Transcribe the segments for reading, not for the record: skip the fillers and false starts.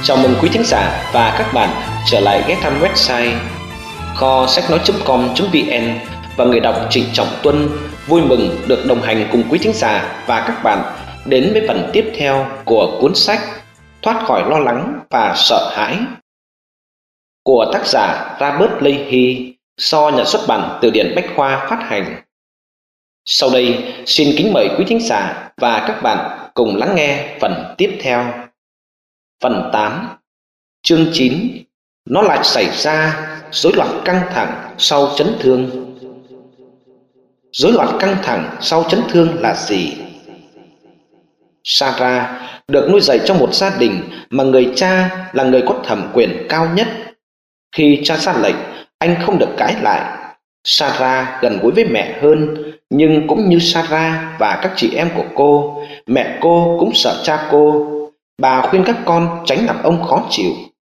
Chào mừng quý thính giả và các bạn trở lại ghé thăm website kho sách nói.com.vn và người đọc Trịnh Trọng Tuân vui mừng được đồng hành cùng quý thính giả và các bạn đến với phần tiếp theo của cuốn sách Thoát khỏi lo lắng và sợ hãi của tác giả Robert Leahy do nhà xuất bản Từ điển Bách khoa phát hành. Sau đây xin kính mời quý thính giả và các bạn cùng lắng nghe phần tiếp theo. Phần 8, chương 9, nó lại xảy ra rối loạn căng thẳng sau chấn thương. Rối loạn căng thẳng sau chấn thương là gì? Sarah được nuôi dạy trong một gia đình mà người cha là người có thẩm quyền cao nhất. Khi cha ra lệnh, anh không được cãi lại. Sarah gần gũi với mẹ hơn, nhưng cũng như Sarah và các chị em của cô, mẹ cô cũng sợ cha cô. Bà khuyên các con tránh làm ông khó chịu.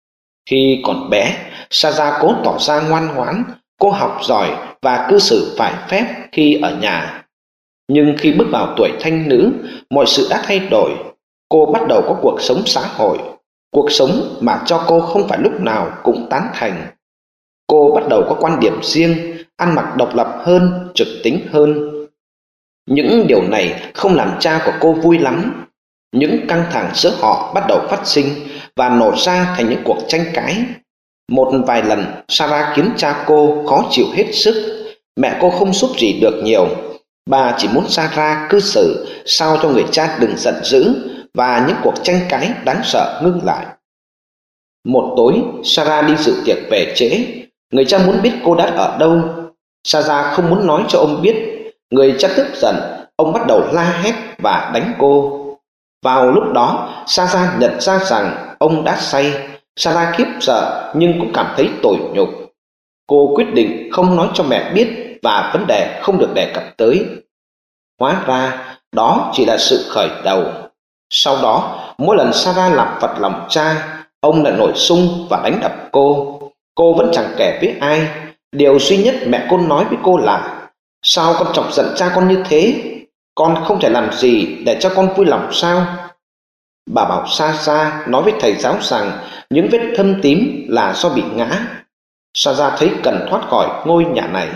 Khi còn bé, Sarah cố tỏ ra ngoan ngoãn, cô học giỏi và cư xử phải phép khi ở nhà. Nhưng khi bước vào tuổi thanh nữ, mọi sự đã thay đổi. Cô bắt đầu có cuộc sống xã hội, cuộc sống mà cho cô không phải lúc nào cũng tán thành. Cô bắt đầu có quan điểm riêng, ăn mặc độc lập hơn, trực tính hơn. Những điều này không làm cha của cô vui lắm. Những căng thẳng giữa họ bắt đầu phát sinh và nổ ra thành những cuộc tranh cãi. Một vài lần Sarah khiến cha cô khó chịu hết sức. Mẹ cô không giúp gì được nhiều. Bà chỉ muốn Sarah cư xử sao cho người cha đừng giận dữ và những cuộc tranh cãi đáng sợ ngưng lại. Một tối Sarah đi dự tiệc về trễ. Người cha muốn biết cô đã ở đâu. Sarah không muốn nói cho ông biết. Người cha tức giận, ông bắt đầu la hét và đánh cô. Vào lúc đó, Sarah nhận ra rằng ông đã say. Sarah khiếp sợ nhưng cũng cảm thấy tủi nhục. Cô quyết định không nói cho mẹ biết và vấn đề không được đề cập tới. Hóa ra, đó chỉ là sự khởi đầu. Sau đó, mỗi lần Sarah làm phật lòng cha, ông lại nổi xung và đánh đập cô. Cô vẫn chẳng kể với ai. Điều duy nhất mẹ cô nói với cô là: sao con chọc giận cha con như thế? Con không thể làm gì để cho con vui lòng sao? Bà bảo Sarah nói với thầy giáo rằng những vết thâm tím là do bị ngã. Sarah thấy cần thoát khỏi ngôi nhà này.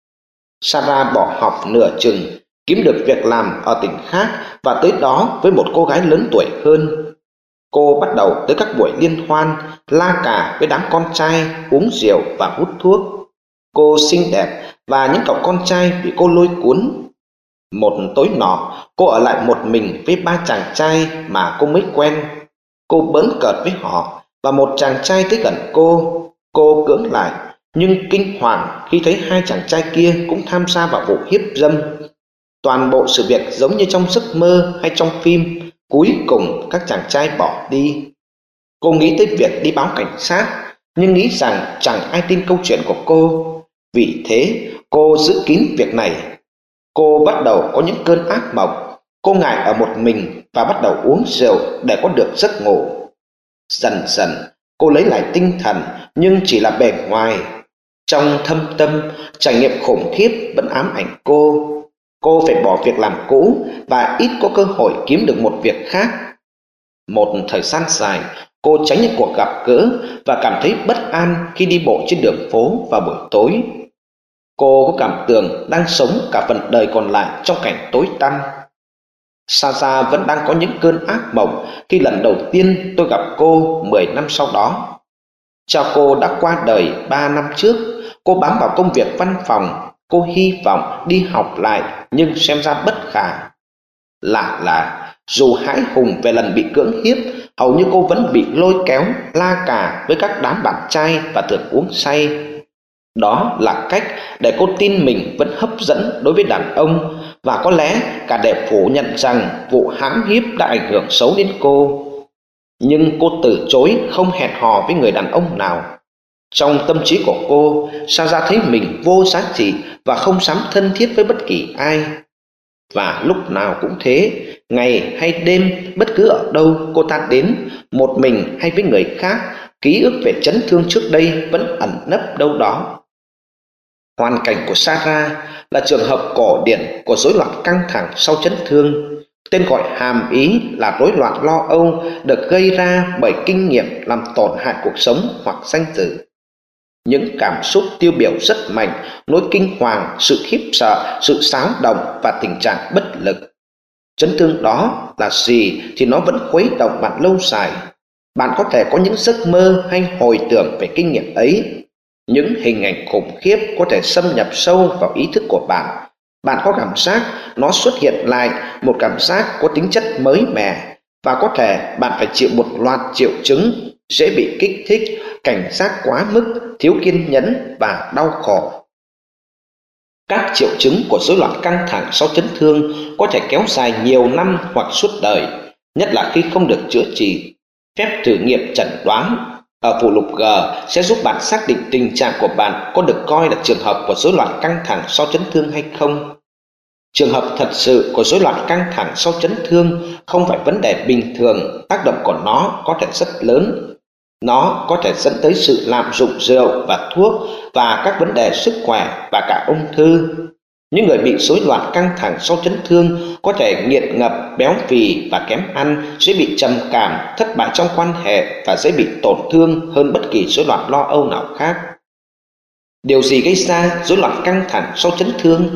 Sarah bỏ học nửa chừng, kiếm được việc làm ở tỉnh khác và tới đó với một cô gái lớn tuổi hơn. Cô bắt đầu tới các buổi liên hoan, la cà với đám con trai, uống rượu và hút thuốc. Cô xinh đẹp và những cậu con trai bị cô lôi cuốn. Một tối nọ, cô ở lại một mình với 3 chàng trai mà cô mới quen. Cô bỡn cợt với họ và một chàng trai tới gần cô. Cô cưỡng lại, nhưng kinh hoàng khi thấy 2 chàng trai kia cũng tham gia vào vụ hiếp dâm. Toàn bộ sự việc giống như trong giấc mơ hay trong phim. Cuối cùng các chàng trai bỏ đi. Cô nghĩ tới việc đi báo cảnh sát, nhưng nghĩ rằng chẳng ai tin câu chuyện của cô. Vì thế cô giữ kín việc này. Cô bắt đầu có những cơn ác mộng. Cô ngại ở một mình và bắt đầu uống rượu để có được giấc ngủ. Dần dần cô lấy lại tinh thần, nhưng chỉ là bề ngoài. Trong thâm tâm, trải nghiệm khủng khiếp vẫn ám ảnh cô. Cô phải bỏ việc làm cũ và ít có cơ hội kiếm được một việc khác. Một thời gian dài, cô tránh những cuộc gặp gỡ và cảm thấy bất an khi đi bộ trên đường phố vào buổi tối. Cô có cảm tưởng đang sống cả phần đời còn lại trong cảnh tối tăm. Sarah vẫn đang có những cơn ác mộng khi lần đầu tiên tôi gặp cô 10 năm sau đó. Cha cô đã qua đời 3 năm trước. Cô bám vào công việc văn phòng. Cô hy vọng đi học lại nhưng xem ra bất khả. Lạ là dù hãi hùng về lần bị cưỡng hiếp, hầu như cô vẫn bị lôi kéo la cà với các đám bạn trai và thường uống say. Đó là cách để cô tin mình vẫn hấp dẫn đối với đàn ông, và có lẽ cả để phủ nhận rằng vụ hãm hiếp đã ảnh hưởng xấu đến cô. Nhưng cô từ chối không hẹn hò với người đàn ông nào. Trong tâm trí của cô, Sarah thấy mình vô giá trị và không dám thân thiết với bất kỳ ai. Và lúc nào cũng thế, ngày hay đêm, bất cứ ở đâu cô ta đến, một mình hay với người khác, ký ức về chấn thương trước đây vẫn ẩn nấp đâu đó. Hoàn cảnh của Sarah là trường hợp cổ điển của rối loạn căng thẳng sau chấn thương. Tên gọi hàm ý là rối loạn lo âu được gây ra bởi kinh nghiệm làm tổn hại cuộc sống hoặc danh dự. Những cảm xúc tiêu biểu rất mạnh, nỗi kinh hoàng, sự khiếp sợ, sự xáo động và tình trạng bất lực. Chấn thương đó là gì thì nó vẫn khuấy động bạn lâu dài. Bạn có thể có những giấc mơ hay hồi tưởng về kinh nghiệm ấy. Những hình ảnh khủng khiếp có thể xâm nhập sâu vào ý thức của bạn. Bạn có cảm giác nó xuất hiện lại, một cảm giác có tính chất mới mẻ, và có thể bạn phải chịu một loạt triệu chứng dễ bị kích thích, cảnh giác quá mức, thiếu kiên nhẫn và đau khổ. Các triệu chứng của rối loạn căng thẳng sau chấn thương có thể kéo dài nhiều năm hoặc suốt đời, nhất là khi không được chữa trị. Phép thử nghiệm chẩn đoán ở phụ lục G sẽ giúp bạn xác định tình trạng của bạn có được coi là trường hợp của rối loạn căng thẳng sau chấn thương hay không. Trường hợp thật sự của rối loạn căng thẳng sau chấn thương không phải vấn đề bình thường, tác động của nó có thể rất lớn. Nó có thể dẫn tới sự lạm dụng rượu và thuốc và các vấn đề sức khỏe và cả ung thư. Những người bị rối loạn căng thẳng sau chấn thương có thể nghiện ngập, béo phì và kém ăn, dễ bị trầm cảm, thất bại trong quan hệ và dễ bị tổn thương hơn bất kỳ rối loạn lo âu nào khác. Điều gì gây ra rối loạn căng thẳng sau chấn thương?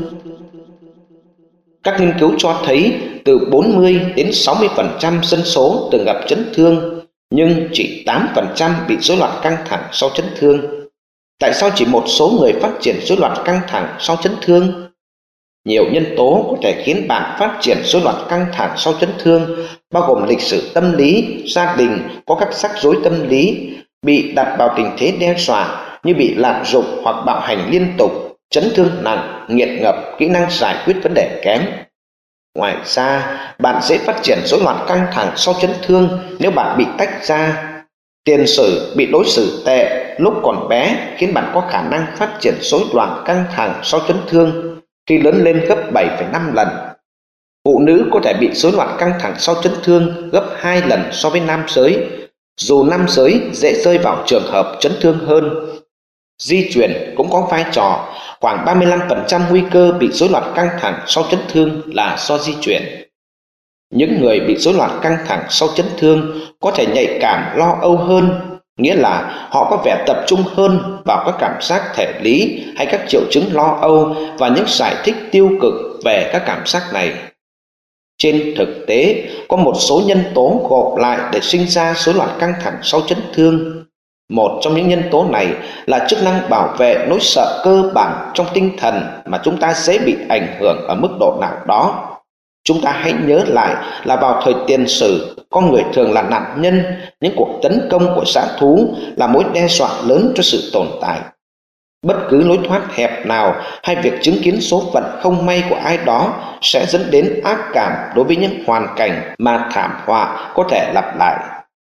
Các nghiên cứu cho thấy từ 40 đến 60% dân số từng gặp chấn thương, nhưng chỉ 8% bị rối loạn căng thẳng sau chấn thương. Tại sao chỉ một số người phát triển rối loạn căng thẳng sau chấn thương? Nhiều nhân tố có thể khiến bạn phát triển rối loạn căng thẳng sau chấn thương, bao gồm lịch sử tâm lý, gia đình có các rắc rối tâm lý, bị đặt vào tình thế đe dọa như bị lạm dụng hoặc bạo hành liên tục, chấn thương nặng, nghiện ngập, kỹ năng giải quyết vấn đề kém. Ngoài ra, bạn dễ phát triển rối loạn căng thẳng sau chấn thương nếu bạn bị tách ra. Tiền sử bị đối xử tệ lúc còn bé khiến bạn có khả năng phát triển rối loạn căng thẳng sau chấn thương khi lớn lên gấp 7,5 lần. Phụ nữ có thể bị rối loạn căng thẳng sau chấn thương gấp 2 lần so với nam giới, dù nam giới dễ rơi vào trường hợp chấn thương hơn. Di truyền cũng có vai trò, khoảng 35% nguy cơ bị rối loạn căng thẳng sau chấn thương là do di truyền. Những người bị rối loạn căng thẳng sau chấn thương có thể nhạy cảm lo âu hơn, nghĩa là họ có vẻ tập trung hơn vào các cảm giác thể lý hay các triệu chứng lo âu và những giải thích tiêu cực về các cảm giác này. Trên thực tế, có một số nhân tố gộp lại để sinh ra rối loạn căng thẳng sau chấn thương. Một trong những nhân tố này là chức năng bảo vệ nỗi sợ cơ bản trong tinh thần mà chúng ta dễ bị ảnh hưởng ở mức độ nào đó. Chúng ta hãy nhớ lại là vào thời tiền sử, con người thường là nạn nhân, những cuộc tấn công của dã thú là mối đe dọa lớn cho sự tồn tại. Bất cứ lối thoát hẹp nào hay việc chứng kiến số phận không may của ai đó sẽ dẫn đến ác cảm đối với những hoàn cảnh mà thảm họa có thể lặp lại.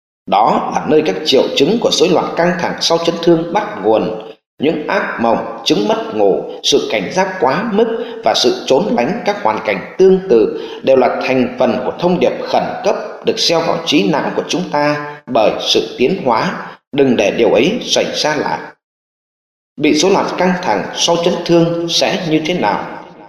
Đó là nơi các triệu chứng của rối loạn căng thẳng sau chấn thương bắt nguồn. Những ác mộng, chứng mất ngủ, sự cảnh giác quá mức và sự trốn lánh các hoàn cảnh tương tự đều là thành phần của thông điệp khẩn cấp được gieo vào trí não của chúng ta bởi sự tiến hóa. Đừng để điều ấy xảy ra lại. Bị rối loạn căng thẳng sau chấn thương sẽ như thế nào?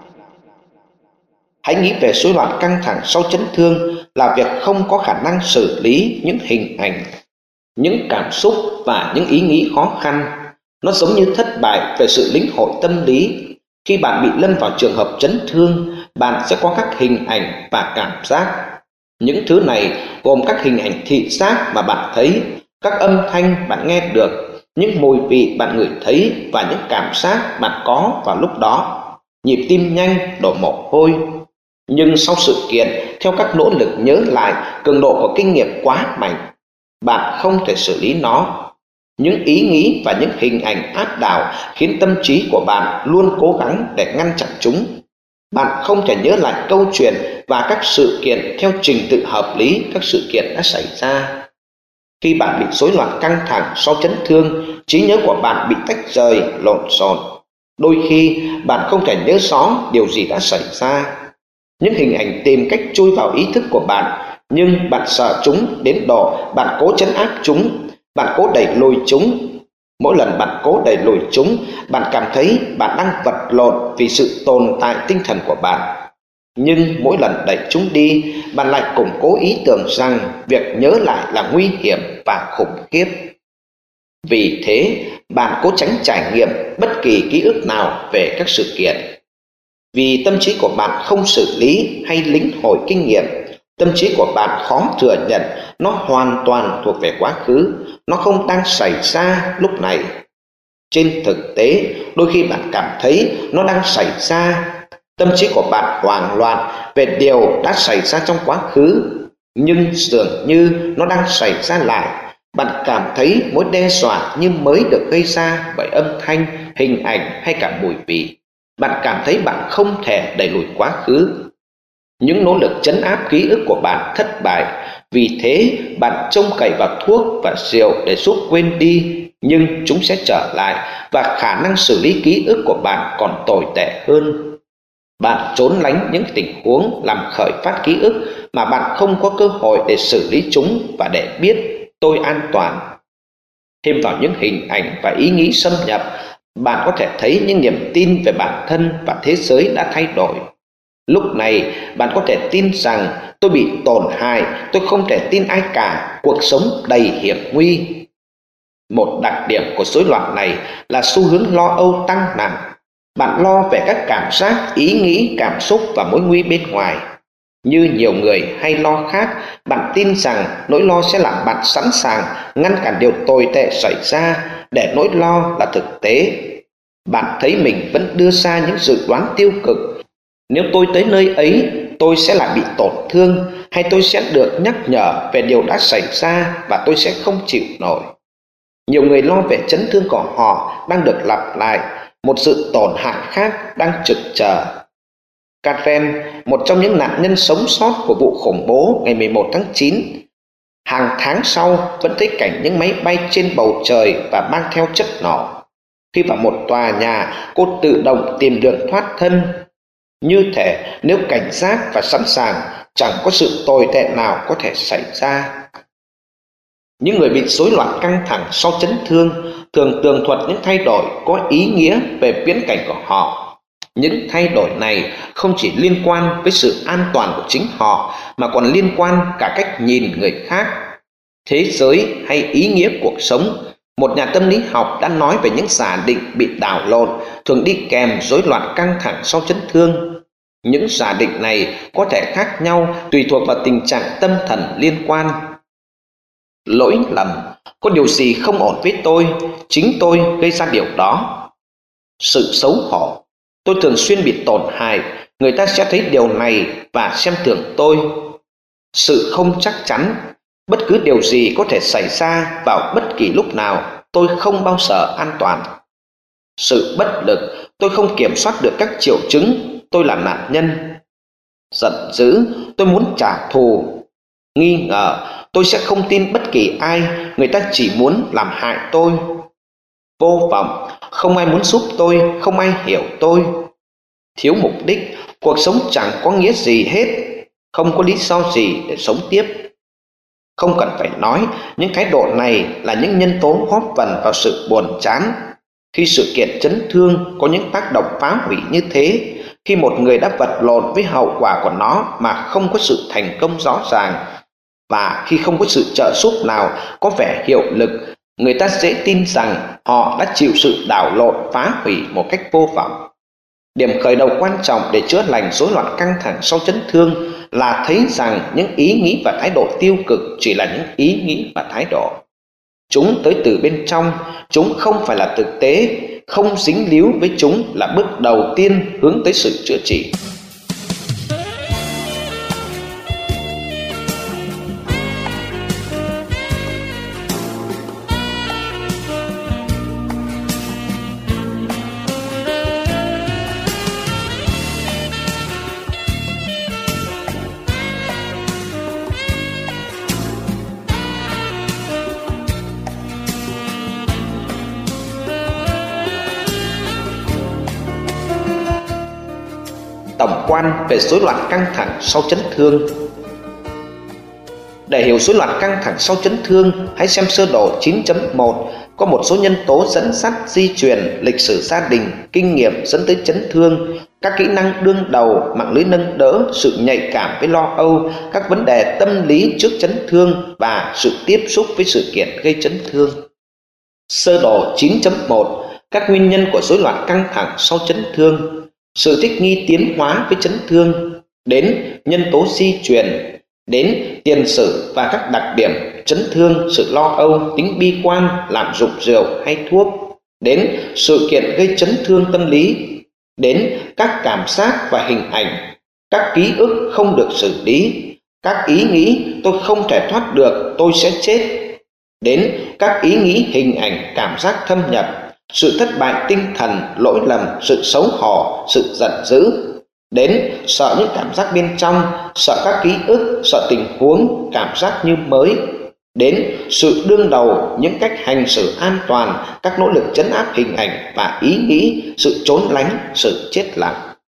Hãy nghĩ về rối loạn căng thẳng sau chấn thương là việc không có khả năng xử lý những hình ảnh, những cảm xúc và những ý nghĩ khó khăn. Nó giống như thất bại về sự lĩnh hội tâm lý. Khi bạn bị lâm vào trường hợp chấn thương, bạn sẽ có các hình ảnh và cảm giác. Những thứ này gồm các hình ảnh thị giác mà bạn thấy, các âm thanh bạn nghe được, những mùi vị bạn ngửi thấy và những cảm giác bạn có vào lúc đó. Nhịp tim nhanh, đổ mồ hôi. Nhưng sau sự kiện, theo các nỗ lực nhớ lại, cường độ của kinh nghiệm quá mạnh, bạn không thể xử lý nó. Những ý nghĩ và những hình ảnh áp đảo khiến tâm trí của bạn luôn cố gắng để ngăn chặn chúng. Bạn không thể nhớ lại câu chuyện và các sự kiện theo trình tự hợp lý các sự kiện đã xảy ra. Khi bạn bị rối loạn căng thẳng sau chấn thương, trí nhớ của bạn bị tách rời, lộn xộn. Đôi khi bạn không thể nhớ rõ điều gì đã xảy ra. Những hình ảnh tìm cách chui vào ý thức của bạn, nhưng bạn sợ chúng đến độ bạn cố trấn áp chúng, bạn cố đẩy lùi chúng. Mỗi lần bạn cố đẩy lùi chúng, bạn cảm thấy bạn đang vật lộn vì sự tồn tại tinh thần của bạn. Nhưng mỗi lần đẩy chúng đi, bạn lại củng cố ý tưởng rằng việc nhớ lại là nguy hiểm và khủng khiếp. Vì thế, bạn cố tránh trải nghiệm bất kỳ ký ức nào về các sự kiện. Vì tâm trí của bạn không xử lý hay lĩnh hội kinh nghiệm, tâm trí của bạn khó thừa nhận nó hoàn toàn thuộc về quá khứ, nó không đang xảy ra lúc này. Trên thực tế, đôi khi bạn cảm thấy nó đang xảy ra. Tâm trí của bạn hoảng loạn về điều đã xảy ra trong quá khứ, nhưng dường như nó đang xảy ra lại. Bạn cảm thấy mối đe dọa như mới được gây ra bởi âm thanh, hình ảnh hay cả mùi vị. Bạn cảm thấy bạn không thể đẩy lùi quá khứ. Những nỗ lực trấn áp ký ức của bạn thất bại, vì thế bạn trông cậy vào thuốc và rượu để giúp quên đi, nhưng chúng sẽ trở lại và khả năng xử lý ký ức của bạn còn tồi tệ hơn. Bạn trốn lánh những tình huống làm khởi phát ký ức mà bạn không có cơ hội để xử lý chúng và để biết tôi an toàn. Thêm vào những hình ảnh và ý nghĩ xâm nhập, bạn có thể thấy những niềm tin về bản thân và thế giới đã thay đổi. Lúc này, bạn có thể tin rằng tôi bị tổn hại, tôi không thể tin ai cả, cuộc sống đầy hiểm nguy. Một đặc điểm của rối loạn này là xu hướng lo âu tăng nặng. Bạn lo về các cảm giác, ý nghĩ, cảm xúc và mối nguy bên ngoài. Như nhiều người hay lo khác, bạn tin rằng nỗi lo sẽ làm bạn sẵn sàng ngăn cản điều tồi tệ xảy ra, để nỗi lo là thực tế. Bạn thấy mình vẫn đưa ra những dự đoán tiêu cực. Nếu tôi tới nơi ấy, tôi sẽ lại bị tổn thương, hay tôi sẽ được nhắc nhở về điều đã xảy ra và tôi sẽ không chịu nổi. Nhiều người lo về chấn thương của họ đang được lặp lại, một sự tổn hại khác đang trực chờ. Karen, một trong những nạn nhân sống sót của vụ khủng bố ngày 11 tháng 9, hàng tháng sau vẫn thấy cảnh những máy bay trên bầu trời và mang theo chất nổ. Khi vào một tòa nhà, cô tự động tìm đường thoát thân. Như thể nếu cảnh giác và sẵn sàng, chẳng có sự tồi tệ nào có thể xảy ra. Những người bị rối loạn căng thẳng sau chấn thương thường tường thuật những thay đổi có ý nghĩa về viễn cảnh của họ. Những thay đổi này không chỉ liên quan với sự an toàn của chính họ, mà còn liên quan cả cách nhìn người khác, thế giới hay ý nghĩa cuộc sống. Một nhà tâm lý học đã nói về những giả định bị đảo lộn thường đi kèm rối loạn căng thẳng sau chấn thương. Những giả định này có thể khác nhau tùy thuộc vào tình trạng tâm thần liên quan. Lỗi lầm, có điều gì không ổn với tôi, chính tôi gây ra điều đó. Sự xấu hổ, tôi thường xuyên bị tổn hại, người ta sẽ thấy điều này và xem thường tôi. Sự không chắc chắn, bất cứ điều gì có thể xảy ra vào bất kỳ lúc nào, tôi không bao giờ an toàn. Sự bất lực, tôi không kiểm soát được các triệu chứng, tôi là nạn nhân. Giận dữ, tôi muốn trả thù. Nghi ngờ, tôi sẽ không tin bất kỳ ai, người ta chỉ muốn làm hại tôi. Vô vọng, không ai muốn giúp tôi, không ai hiểu tôi. Thiếu mục đích, cuộc sống chẳng có nghĩa gì hết, không có lý do gì để sống tiếp. Không cần phải nói, những thái độ này là những nhân tố góp phần vào sự buồn chán. Khi sự kiện chấn thương có những tác động phá hủy như thế, khi một người đã vật lộn với hậu quả của nó mà không có sự thành công rõ ràng, và khi không có sự trợ giúp nào có vẻ hiệu lực, người ta dễ tin rằng họ đã chịu sự đảo lộn phá hủy một cách vô vọng. Điểm khởi đầu quan trọng để chữa lành rối loạn căng thẳng sau chấn thương là thấy rằng những ý nghĩ và thái độ tiêu cực chỉ là những ý nghĩ và thái độ. Chúng tới từ bên trong, chúng không phải là thực tế, không dính líu với chúng là bước đầu tiên hướng tới sự chữa trị. Tổng quan về rối loạn căng thẳng sau chấn thương. Để hiểu rối loạn căng thẳng sau chấn thương, hãy xem sơ đồ 9.1 có một số nhân tố dẫn dắt di truyền, lịch sử gia đình, kinh nghiệm dẫn tới chấn thương, Các kỹ năng đương đầu, mạng lưới nâng đỡ, sự nhạy cảm với lo âu, các vấn đề tâm lý trước chấn thương và sự tiếp xúc với sự kiện gây chấn thương. Sơ đồ 9.1 Các nguyên nhân của rối loạn căng thẳng sau chấn thương, sự thích nghi tiến hóa với chấn thương, đến nhân tố di truyền, đến tiền sử và các đặc điểm chấn thương, sự lo âu, tính bi quan, lạm dụng rượu hay thuốc, đến sự kiện gây chấn thương tâm lý, đến các cảm giác và hình ảnh, các ký ức không được xử lý, các ý nghĩ tôi không thể thoát được, tôi sẽ chết, đến các ý nghĩ, hình ảnh, cảm giác thâm nhập, sự thất bại tinh thần, lỗi lầm, sự xấu hổ, sự giận dữ, đến sợ những cảm giác bên trong, sợ các ký ức, sợ tình huống, cảm giác như mới, đến sự đương đầu, những cách hành xử an toàn, các nỗ lực trấn áp hình ảnh và ý nghĩ, sự trốn lánh, sự chết lặng.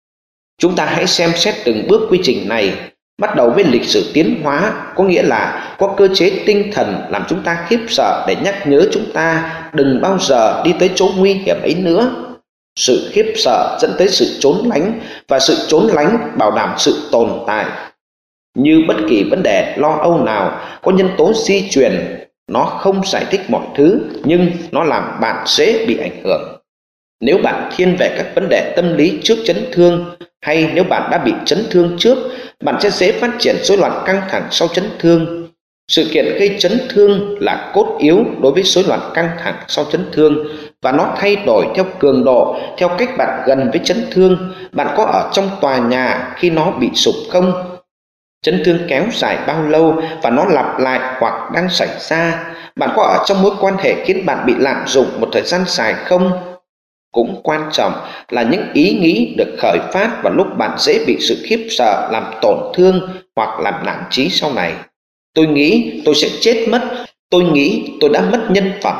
Chúng ta hãy xem xét từng bước quy trình này, bắt đầu với lịch sử tiến hóa, có nghĩa là có cơ chế tinh thần làm chúng ta khiếp sợ để nhắc nhớ chúng ta đừng bao giờ đi tới chỗ nguy hiểm ấy nữa. Sự khiếp sợ dẫn tới sự trốn lánh, và sự trốn lánh bảo đảm sự tồn tại. Như bất kỳ vấn đề lo âu nào, có nhân tố di truyền, nó không giải thích mọi thứ, nhưng nó làm bạn dễ bị ảnh hưởng. Nếu bạn thiên về các vấn đề tâm lý trước chấn thương, hay nếu bạn đã bị chấn thương trước, bạn sẽ dễ phát triển rối loạn căng thẳng sau chấn thương. Sự kiện gây chấn thương là cốt yếu đối với rối loạn căng thẳng sau chấn thương, và nó thay đổi theo cường độ, theo cách bạn gần với chấn thương. Bạn có ở trong tòa nhà khi nó bị sụp không? Chấn thương kéo dài bao lâu và nó lặp lại hoặc đang xảy ra? Bạn có ở trong mối quan hệ khiến bạn bị lạm dụng một thời gian dài không? Cũng quan trọng là những ý nghĩ được khởi phát vào lúc bạn dễ bị sự khiếp sợ làm tổn thương hoặc làm nản chí sau này. Tôi nghĩ tôi sẽ chết mất, tôi nghĩ tôi đã mất nhân phẩm.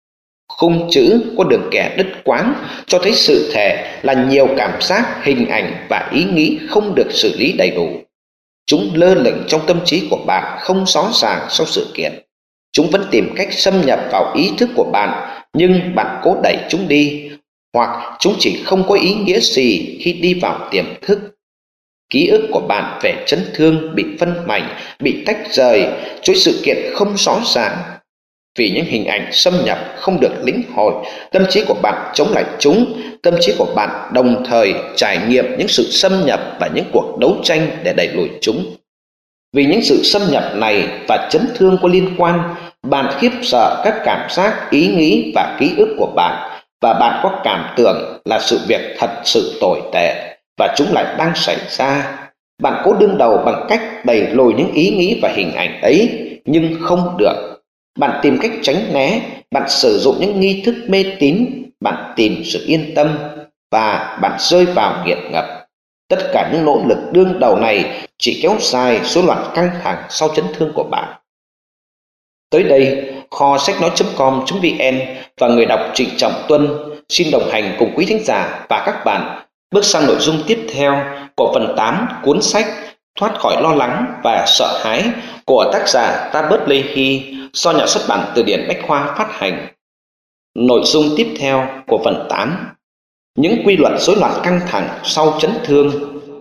Khung chữ có đường kẻ đứt quãng cho thấy sự thể là nhiều cảm giác, hình ảnh và ý nghĩ không được xử lý đầy đủ. Chúng lơ lửng trong tâm trí của bạn, không rõ ràng sau sự kiện. Chúng vẫn tìm cách xâm nhập vào ý thức của bạn, nhưng bạn cố đẩy chúng đi, hoặc chúng chỉ không có ý nghĩa gì khi đi vào tiềm thức. Ký ức của bạn về chấn thương bị phân mảnh, bị tách rời, chuỗi sự kiện không rõ ràng. Vì những hình ảnh xâm nhập không được lĩnh hội, tâm trí của bạn chống lại chúng. Tâm trí của bạn đồng thời trải nghiệm những sự xâm nhập và những cuộc đấu tranh để đẩy lùi chúng. Vì những sự xâm nhập này và chấn thương có liên quan, bạn khiếp sợ các cảm giác, ý nghĩ và ký ức của bạn, và bạn có cảm tưởng là sự việc thật sự tồi tệ và chúng lại đang xảy ra. Bạn cố đương đầu bằng cách đẩy lùi những ý nghĩ và hình ảnh ấy, nhưng không được. Bạn tìm cách tránh né, bạn sử dụng những nghi thức mê tín, bạn tìm sự yên tâm, và bạn rơi vào nghiện ngập. Tất cả những nỗ lực đương đầu này chỉ kéo dài rối loạn căng thẳng sau chấn thương của bạn. Tới đây, kho sách nói.com.vn và người đọc Trịnh Trọng Tuân xin đồng hành cùng quý thính giả và các bạn bước sang nội dung tiếp theo của phần 8 cuốn sách Thoát khỏi lo lắng và sợ hãi của tác giả Robert Leahy do nhà xuất bản Từ điển Bách khoa phát hành. Nội dung tiếp theo của phần 8: những quy luật rối loạn căng thẳng sau chấn thương.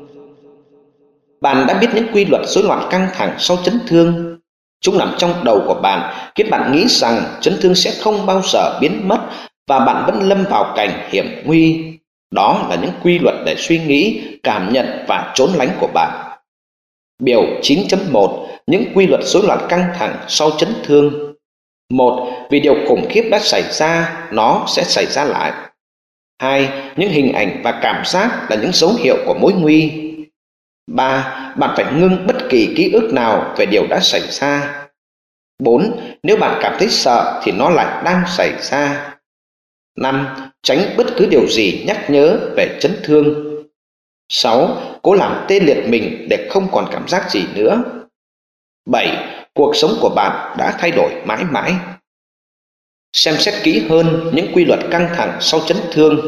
Bạn đã biết những quy luật rối loạn căng thẳng sau chấn thương. Chúng nằm trong đầu của bạn, khiến bạn nghĩ rằng chấn thương sẽ không bao giờ biến mất và bạn vẫn lâm vào cảnh hiểm nguy. Đó là những quy luật để suy nghĩ, cảm nhận và trốn lánh của bạn. Biểu 9.1: những quy luật rối loạn căng thẳng sau chấn thương. 1. Vì điều khủng khiếp đã xảy ra, nó sẽ xảy ra lại. 2. Những hình ảnh và cảm giác là những dấu hiệu của mối nguy. 3. Bạn phải ngưng bất kỳ ký ức nào về điều đã xảy ra. 4. Nếu bạn cảm thấy sợ thì nó lại đang xảy ra. 5. Tránh bất cứ điều gì nhắc nhớ về chấn thương. 6. Cố làm tê liệt mình để không còn cảm giác gì nữa. 7. Cuộc sống của bạn đã thay đổi mãi mãi. Xem xét kỹ hơn những quy luật căng thẳng sau chấn thương.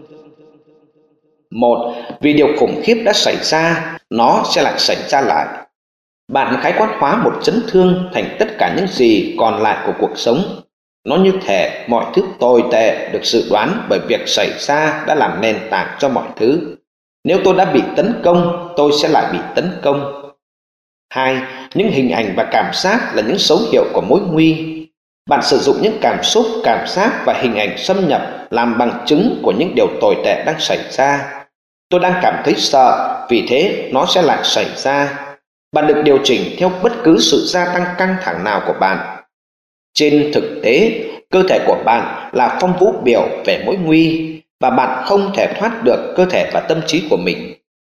1. Vì điều khủng khiếp đã xảy ra, nó sẽ lại xảy ra lại. Bạn khái quát hóa một chấn thương thành tất cả những gì còn lại của cuộc sống. Nó như thể mọi thứ tồi tệ được dự đoán bởi việc xảy ra đã làm nền tảng cho mọi thứ. Nếu tôi đã bị tấn công, tôi sẽ lại bị tấn công. 2. Những hình ảnh và cảm giác là những dấu hiệu của mối nguy. Bạn sử dụng những cảm xúc, cảm giác và hình ảnh xâm nhập làm bằng chứng của những điều tồi tệ đang xảy ra. Tôi đang cảm thấy sợ, vì thế nó sẽ lại xảy ra. Bạn được điều chỉnh theo bất cứ sự gia tăng căng thẳng nào của bạn. Trên thực tế, cơ thể của bạn là phong vũ biểu về mối nguy, và bạn không thể thoát được cơ thể và tâm trí của mình.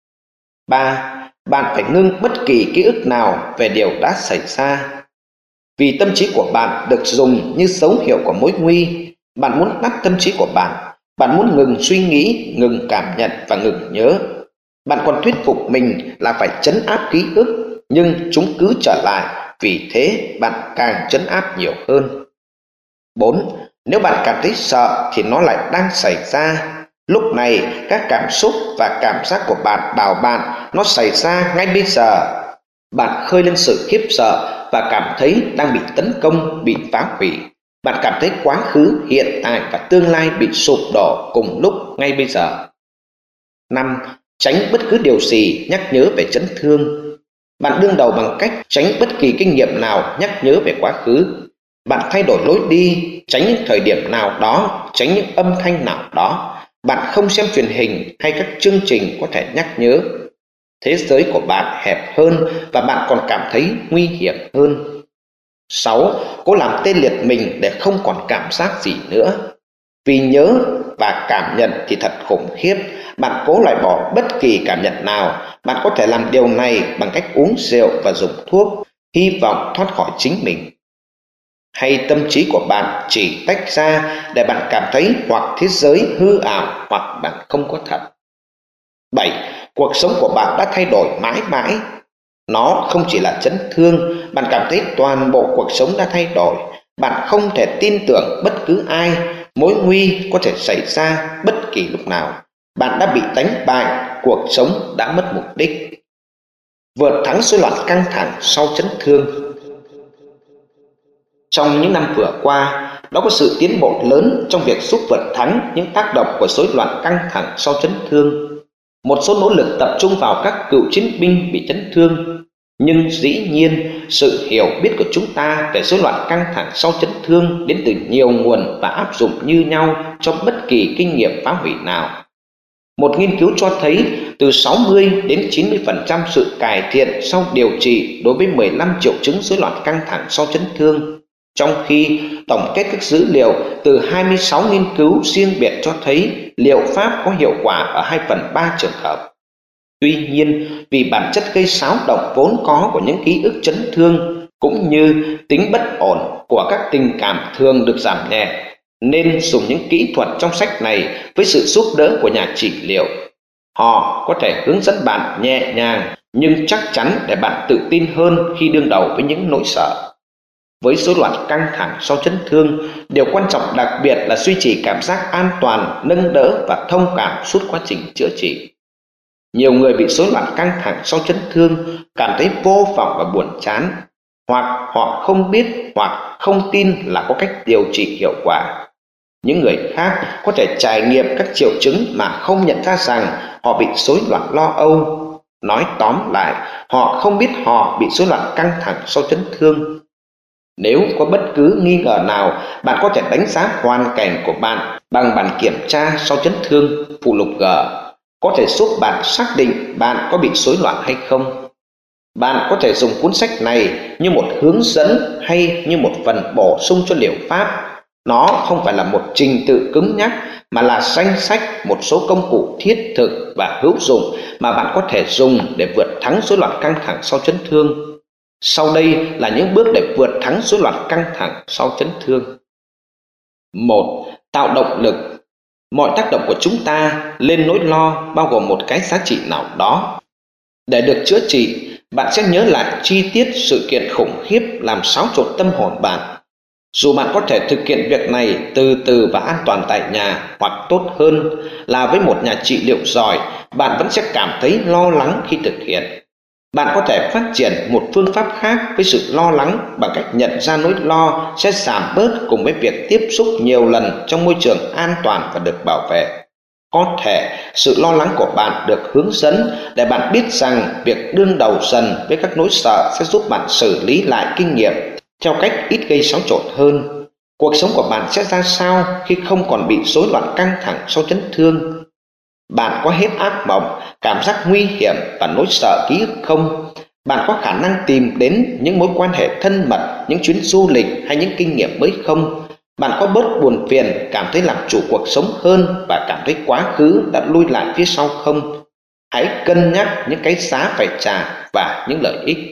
3. Bạn phải ngưng bất kỳ ký ức nào về điều đã xảy ra. Vì tâm trí của bạn được dùng như dấu hiệu của mối nguy, bạn muốn tắt tâm trí của bạn. Bạn muốn ngừng suy nghĩ, ngừng cảm nhận và ngừng nhớ. Bạn còn thuyết phục mình là phải trấn áp ký ức, nhưng chúng cứ trở lại, vì thế bạn càng trấn áp nhiều hơn. 4. Nếu bạn cảm thấy sợ thì nó lại đang xảy ra. Lúc này, các cảm xúc và cảm giác của bạn bảo bạn nó xảy ra ngay bây giờ. Bạn khơi lên sự khiếp sợ và cảm thấy đang bị tấn công, bị phá hủy. Bạn cảm thấy quá khứ, hiện tại và tương lai bị sụp đổ cùng lúc ngay bây giờ. 5. Tránh bất cứ điều gì nhắc nhớ về chấn thương. Bạn đương đầu bằng cách tránh bất kỳ kinh nghiệm nào nhắc nhớ về quá khứ. Bạn thay đổi lối đi, tránh những thời điểm nào đó, tránh những âm thanh nào đó. Bạn không xem truyền hình hay các chương trình có thể nhắc nhớ. Thế giới của bạn hẹp hơn và bạn còn cảm thấy nguy hiểm hơn. 6. Cố làm tê liệt mình để không còn cảm giác gì nữa. Vì nhớ và cảm nhận thì thật khủng khiếp. Bạn cố loại bỏ bất kỳ cảm nhận nào. Bạn có thể làm điều này bằng cách uống rượu và dùng thuốc, hy vọng thoát khỏi chính mình. Hay tâm trí của bạn chỉ tách ra để bạn cảm thấy hoặc thế giới hư ảo hoặc bạn không có thật. 7. Cuộc sống của bạn đã thay đổi mãi mãi. Nó không chỉ là chấn thương, bạn cảm thấy toàn bộ cuộc sống đã thay đổi. Bạn không thể tin tưởng bất cứ ai, mối nguy có thể xảy ra bất kỳ lúc nào. Bạn đã bị đánh bại, cuộc sống đã mất mục đích. Vượt thắng rối loạn căng thẳng sau chấn thương. Trong những năm vừa qua, đã có sự tiến bộ lớn trong việc giúp vượt thắng những tác động của rối loạn căng thẳng sau chấn thương. Một số nỗ lực tập trung vào các cựu chiến binh bị chấn thương, nhưng dĩ nhiên sự hiểu biết của chúng ta về rối loạn căng thẳng sau chấn thương đến từ nhiều nguồn và áp dụng như nhau cho bất kỳ kinh nghiệm phá hủy nào. Một nghiên cứu cho thấy từ 60 đến 90% sự cải thiện sau điều trị đối với 15 triệu chứng rối loạn căng thẳng sau chấn thương, trong khi tổng kết các dữ liệu từ 26 nghiên cứu riêng biệt cho thấy liệu pháp có hiệu quả ở 2/3 trường hợp. Tuy nhiên, vì bản chất gây xáo động vốn có của những ký ức chấn thương cũng như tính bất ổn của các tình cảm thường được giảm nhẹ, nên dùng những kỹ thuật trong sách này với sự giúp đỡ của nhà trị liệu. Họ có thể hướng dẫn bạn nhẹ nhàng nhưng chắc chắn để bạn tự tin hơn khi đương đầu với những nỗi sợ. Với rối loạn căng thẳng sau chấn thương, điều quan trọng đặc biệt là duy trì cảm giác an toàn, nâng đỡ và thông cảm suốt quá trình chữa trị. Nhiều người bị rối loạn căng thẳng sau chấn thương cảm thấy vô vọng và buồn chán, hoặc họ không biết hoặc không tin là có cách điều trị hiệu quả. Những người khác có thể trải nghiệm các triệu chứng mà không nhận ra rằng họ bị rối loạn lo âu. Nói tóm lại, họ không biết họ bị rối loạn căng thẳng sau chấn thương. Nếu có bất cứ nghi ngờ nào, bạn có thể đánh giá hoàn cảnh của bạn bằng bản kiểm tra sau chấn thương phụ lục G, có thể giúp bạn xác định bạn có bị rối loạn hay không. Bạn có thể dùng cuốn sách này như một hướng dẫn hay như một phần bổ sung cho liệu pháp. Nó không phải là một trình tự cứng nhắc mà là danh sách một số công cụ thiết thực và hữu dụng mà bạn có thể dùng để vượt thắng rối loạn căng thẳng sau chấn thương. Sau đây là những bước để vượt thắng rối loạn căng thẳng sau chấn thương. 1. Tạo động lực. Mọi tác động của chúng ta lên nỗi lo bao gồm một cái giá trị nào đó. Để được chữa trị, bạn sẽ nhớ lại chi tiết sự kiện khủng khiếp làm xáo trộn tâm hồn bạn. Dù bạn có thể thực hiện việc này từ từ và an toàn tại nhà, hoặc tốt hơn là với một nhà trị liệu giỏi, bạn vẫn sẽ cảm thấy lo lắng khi thực hiện. Bạn có thể phát triển một phương pháp khác với sự lo lắng bằng cách nhận ra nỗi lo sẽ giảm bớt cùng với việc tiếp xúc nhiều lần trong môi trường an toàn và được bảo vệ. Có thể sự lo lắng của bạn được hướng dẫn để bạn biết rằng việc đương đầu dần với các nỗi sợ sẽ giúp bạn xử lý lại kinh nghiệm theo cách ít gây xáo trộn hơn. Cuộc sống của bạn sẽ ra sao khi không còn bị rối loạn căng thẳng sau chấn thương? Bạn có hết ác mộng, cảm giác nguy hiểm và nỗi sợ ký ức không? Bạn có khả năng tìm đến những mối quan hệ thân mật, những chuyến du lịch hay những kinh nghiệm mới không? Bạn có bớt buồn phiền, cảm thấy làm chủ cuộc sống hơn và cảm thấy quá khứ đã lui lại phía sau không? Hãy cân nhắc những cái giá phải trả và những lợi ích.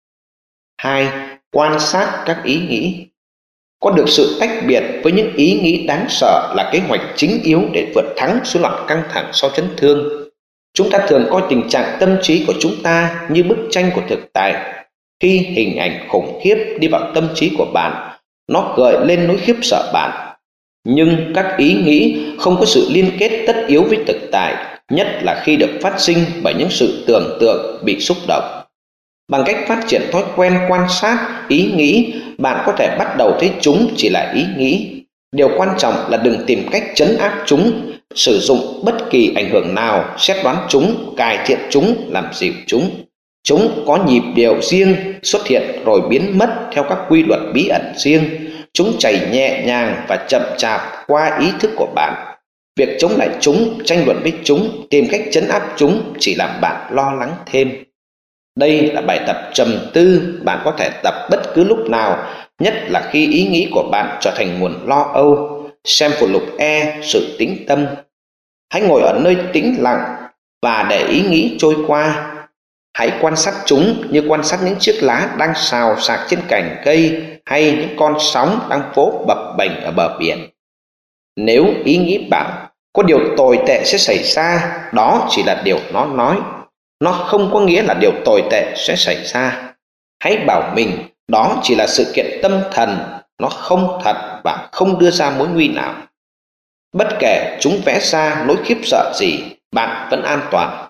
2. Quan sát các ý nghĩ. Có được sự tách biệt với những ý nghĩ đáng sợ là kế hoạch chính yếu để vượt thắng số loạn căng thẳng sau chấn thương. Chúng ta thường coi tình trạng tâm trí của chúng ta như bức tranh của thực tại. Khi hình ảnh khủng khiếp đi vào tâm trí của bạn, nó gợi lên nỗi khiếp sợ bạn. Nhưng các ý nghĩ không có sự liên kết tất yếu với thực tại, nhất là khi được phát sinh bởi những sự tưởng tượng bị xúc động. Bằng cách phát triển thói quen quan sát ý nghĩ, bạn có thể bắt đầu thấy chúng chỉ là ý nghĩ. Điều quan trọng là đừng tìm cách trấn áp chúng, sử dụng bất kỳ ảnh hưởng nào, xét đoán chúng, cải thiện chúng, làm dịu chúng. Chúng có nhịp điệu riêng, xuất hiện rồi biến mất theo các quy luật bí ẩn riêng. Chúng chảy nhẹ nhàng và chậm chạp qua ý thức của bạn. Việc chống lại chúng, tranh luận với chúng, tìm cách trấn áp chúng chỉ làm bạn lo lắng thêm. Đây là bài tập trầm tư bạn có thể tập bất cứ lúc nào, nhất là khi ý nghĩ của bạn trở thành nguồn lo âu. Xem phụ lục E, sự tĩnh tâm. Hãy ngồi ở nơi tĩnh lặng và để ý nghĩ trôi qua. Hãy quan sát chúng như quan sát những chiếc lá đang xào xạc trên cành cây hay những con sóng đang vỗ bập bềnh ở bờ biển. Nếu ý nghĩ bảo có điều tồi tệ sẽ xảy ra, đó chỉ là điều nó nói. Nó không có nghĩa là điều tồi tệ sẽ xảy ra. Hãy bảo mình đó chỉ là sự kiện tâm thần, nó không thật và không đưa ra mối nguy nào. Bất kể chúng vẽ ra nỗi khiếp sợ gì, bạn vẫn an toàn.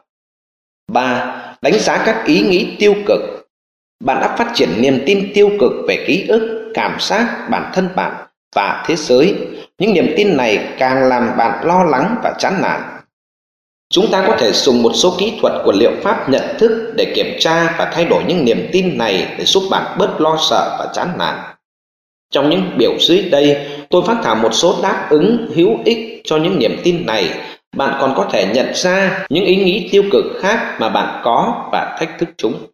3. Đánh giá các ý nghĩ tiêu cực. Bạn đã phát triển niềm tin tiêu cực về ký ức, cảm giác, bản thân bạn và thế giới. Những niềm tin này càng làm bạn lo lắng và chán nản. Chúng ta có thể dùng một số kỹ thuật của liệu pháp nhận thức để kiểm tra và thay đổi những niềm tin này để giúp bạn bớt lo sợ và chán nản. Trong những biểu dưới đây, tôi phát thảo một số đáp ứng hữu ích cho những niềm tin này. Bạn còn có thể nhận ra những ý nghĩ tiêu cực khác mà bạn có và thách thức chúng.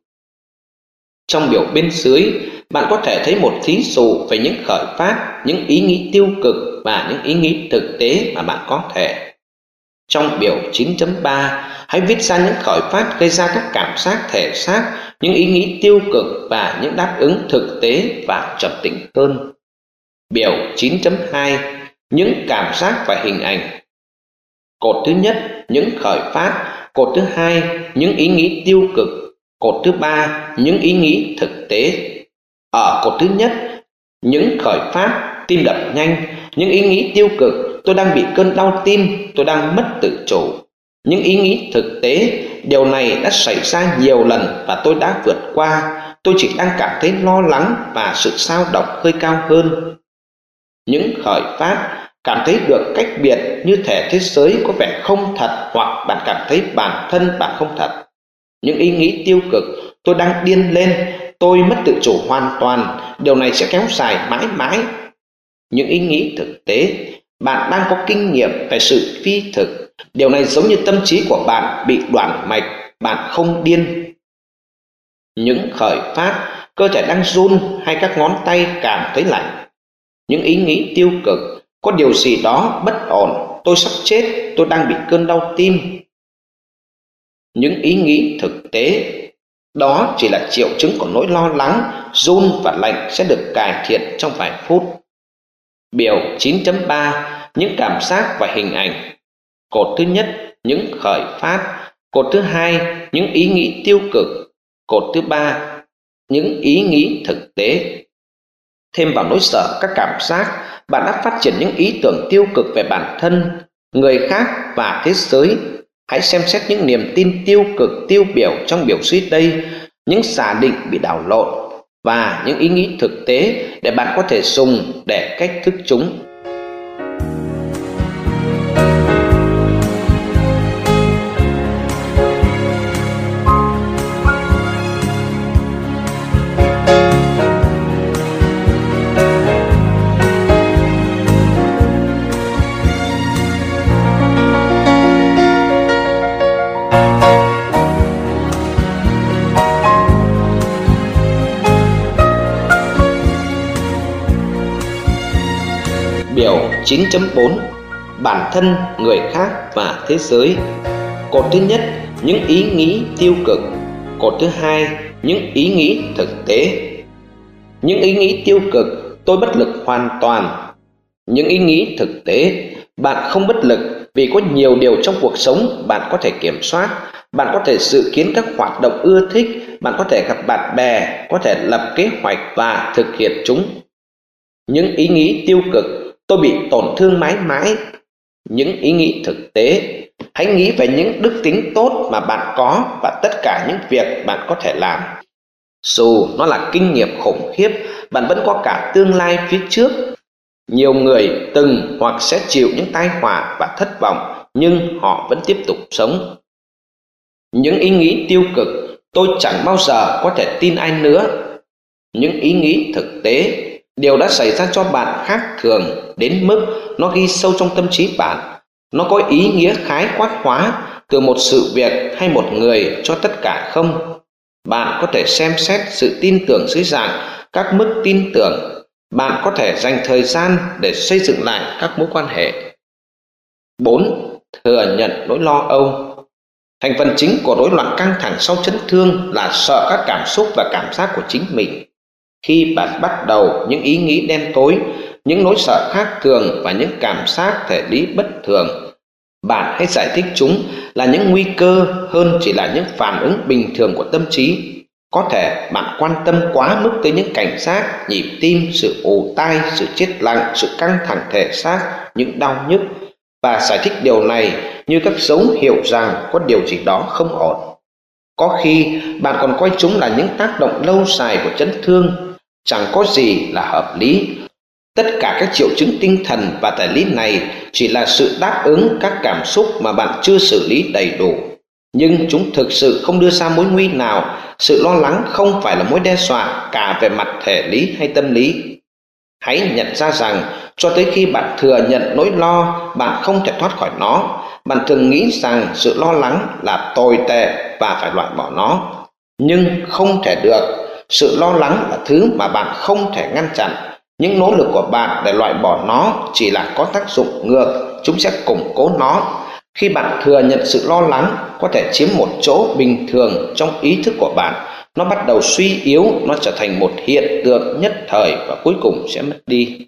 Trong biểu bên dưới, bạn có thể thấy một thí dụ về những khởi phát, những ý nghĩ tiêu cực và những ý nghĩ thực tế mà bạn có thể. Trong biểu 9.3, hãy viết ra những khởi phát gây ra các cảm giác thể xác, những ý nghĩ tiêu cực và những đáp ứng thực tế và trầm tĩnh hơn. Biểu 9.2, những cảm giác và hình ảnh. Cột thứ nhất, những khởi phát. Cột thứ hai, những ý nghĩ tiêu cực. Cột thứ ba, những ý nghĩ thực tế. Ở cột thứ nhất, những khởi phát, tim đập nhanh. Những ý nghĩ tiêu cực, tôi đang bị cơn đau tim, tôi đang mất tự chủ. Những ý nghĩ thực tế, điều này đã xảy ra nhiều lần và tôi đã vượt qua. Tôi chỉ đang cảm thấy lo lắng và sự xao động hơi cao hơn. Những khởi phát, cảm thấy được cách biệt, như thể thế giới có vẻ không thật, hoặc bạn cảm thấy bản thân bạn không thật. Những ý nghĩ tiêu cực, tôi đang điên lên, tôi mất tự chủ hoàn toàn, điều này sẽ kéo dài mãi mãi. Những ý nghĩ thực tế, bạn đang có kinh nghiệm về sự phi thực, điều này giống như tâm trí của bạn bị đoạn mạch, bạn không điên. Những khởi phát, cơ thể đang run hay các ngón tay cảm thấy lạnh. Những ý nghĩ tiêu cực, có điều gì đó bất ổn, tôi sắp chết, tôi đang bị cơn đau tim. Những ý nghĩ thực tế, đó chỉ là triệu chứng của nỗi lo lắng, run và lạnh sẽ được cải thiện trong vài phút. Biểu 9.3, những cảm giác và hình ảnh. Cột thứ nhất, những khởi phát. Cột thứ hai, những ý nghĩ tiêu cực. Cột thứ ba, những ý nghĩ thực tế. Thêm vào nỗi sợ các cảm giác, bạn đã phát triển những ý tưởng tiêu cực về bản thân, người khác và thế giới. Hãy xem xét những niềm tin tiêu cực tiêu biểu trong biểu dưới đây, những giả định bị đảo lộn và những ý nghĩ thực tế để bạn có thể dùng để cách thức chúng. Biểu 9.4 Bản thân, người khác và thế giới. Cột thứ nhất, những ý nghĩ tiêu cực. Cột thứ hai, những ý nghĩ thực tế. Những ý nghĩ tiêu cực, tôi bất lực hoàn toàn. Những ý nghĩ thực tế, bạn không bất lực vì có nhiều điều trong cuộc sống bạn có thể kiểm soát. Bạn có thể dự kiến các hoạt động ưa thích, bạn có thể gặp bạn bè, có thể lập kế hoạch và thực hiện chúng. Những ý nghĩ tiêu cực, tôi bị tổn thương mãi mãi. Những ý nghĩ thực tế, hãy nghĩ về những đức tính tốt mà bạn có và tất cả những việc bạn có thể làm. Dù nó là kinh nghiệm khủng khiếp, bạn vẫn có cả tương lai phía trước. Nhiều người từng hoặc sẽ chịu những tai họa và thất vọng, nhưng họ vẫn tiếp tục sống. Những ý nghĩ tiêu cực, tôi chẳng bao giờ có thể tin ai nữa. Những ý nghĩ thực tế, điều đã xảy ra cho bạn khác thường đến mức nó ghi sâu trong tâm trí bạn. Nó có ý nghĩa khái quát hóa từ một sự việc hay một người cho tất cả không. Bạn có thể xem xét sự tin tưởng dưới dạng các mức tin tưởng. Bạn có thể dành thời gian để xây dựng lại các mối quan hệ. 4. Thừa nhận nỗi lo âu. Thành phần chính của rối loạn căng thẳng sau chấn thương là sợ các cảm xúc và cảm giác của chính mình. Khi bạn bắt đầu những ý nghĩ đen tối, những nỗi sợ khác thường và những cảm giác thể lý bất thường, bạn hãy giải thích chúng là những nguy cơ hơn chỉ là những phản ứng bình thường của tâm trí. Có thể bạn quan tâm quá mức tới những cảnh giác, nhịp tim, sự ù tai, sự chết lặng, sự căng thẳng thể xác, những đau nhức, và giải thích điều này như các dấu hiệu rằng có điều gì đó không ổn. Có khi bạn còn coi chúng là những tác động lâu dài của chấn thương. Chẳng có gì là hợp lý. Tất cả các triệu chứng tinh thần và thể lý này chỉ là sự đáp ứng các cảm xúc mà bạn chưa xử lý đầy đủ. Nhưng chúng thực sự không đưa ra mối nguy nào. Sự lo lắng không phải là mối đe dọa cả về mặt thể lý hay tâm lý. Hãy nhận ra rằng cho tới khi bạn thừa nhận nỗi lo, bạn không thể thoát khỏi nó. Bạn thường nghĩ rằng sự lo lắng là tồi tệ và phải loại bỏ nó. Nhưng không thể được. Sự lo lắng là thứ mà bạn không thể ngăn chặn. Những nỗ lực của bạn để loại bỏ nó chỉ là có tác dụng ngược, chúng sẽ củng cố nó. Khi bạn thừa nhận sự lo lắng có thể chiếm một chỗ bình thường trong ý thức của bạn, nó bắt đầu suy yếu, nó trở thành một hiện tượng nhất thời và cuối cùng sẽ mất đi.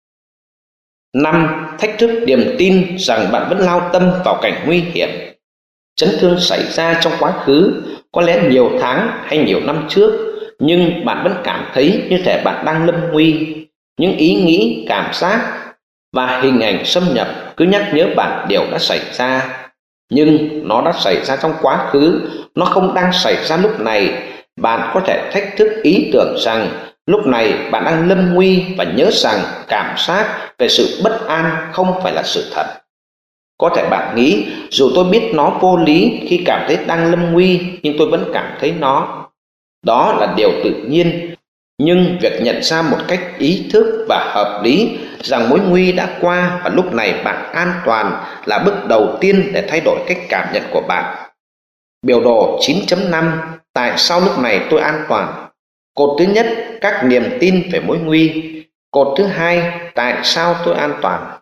5. Thách thức niềm tin rằng bạn vẫn lao tâm vào cảnh nguy hiểm. Chấn thương xảy ra trong quá khứ, có lẽ nhiều tháng hay nhiều năm trước, nhưng bạn vẫn cảm thấy như thể bạn đang lâm nguy. Những ý nghĩ, cảm giác và hình ảnh xâm nhập cứ nhắc nhớ bạn điều đã xảy ra. Nhưng nó đã xảy ra trong quá khứ, nó không đang xảy ra lúc này. Bạn có thể thách thức ý tưởng rằng lúc này bạn đang lâm nguy và nhớ rằng cảm giác về sự bất an không phải là sự thật. Có thể bạn nghĩ dù tôi biết nó vô lý khi cảm thấy đang lâm nguy, nhưng tôi vẫn cảm thấy nó. Đó là điều tự nhiên. Nhưng việc nhận ra một cách ý thức và hợp lý rằng mối nguy đã qua và lúc này bạn an toàn là bước đầu tiên để thay đổi cách cảm nhận của bạn. Biểu đồ 9.5 Tại sao lúc này tôi an toàn? Cột thứ nhất, các niềm tin về mối nguy. Cột thứ hai, tại sao tôi an toàn?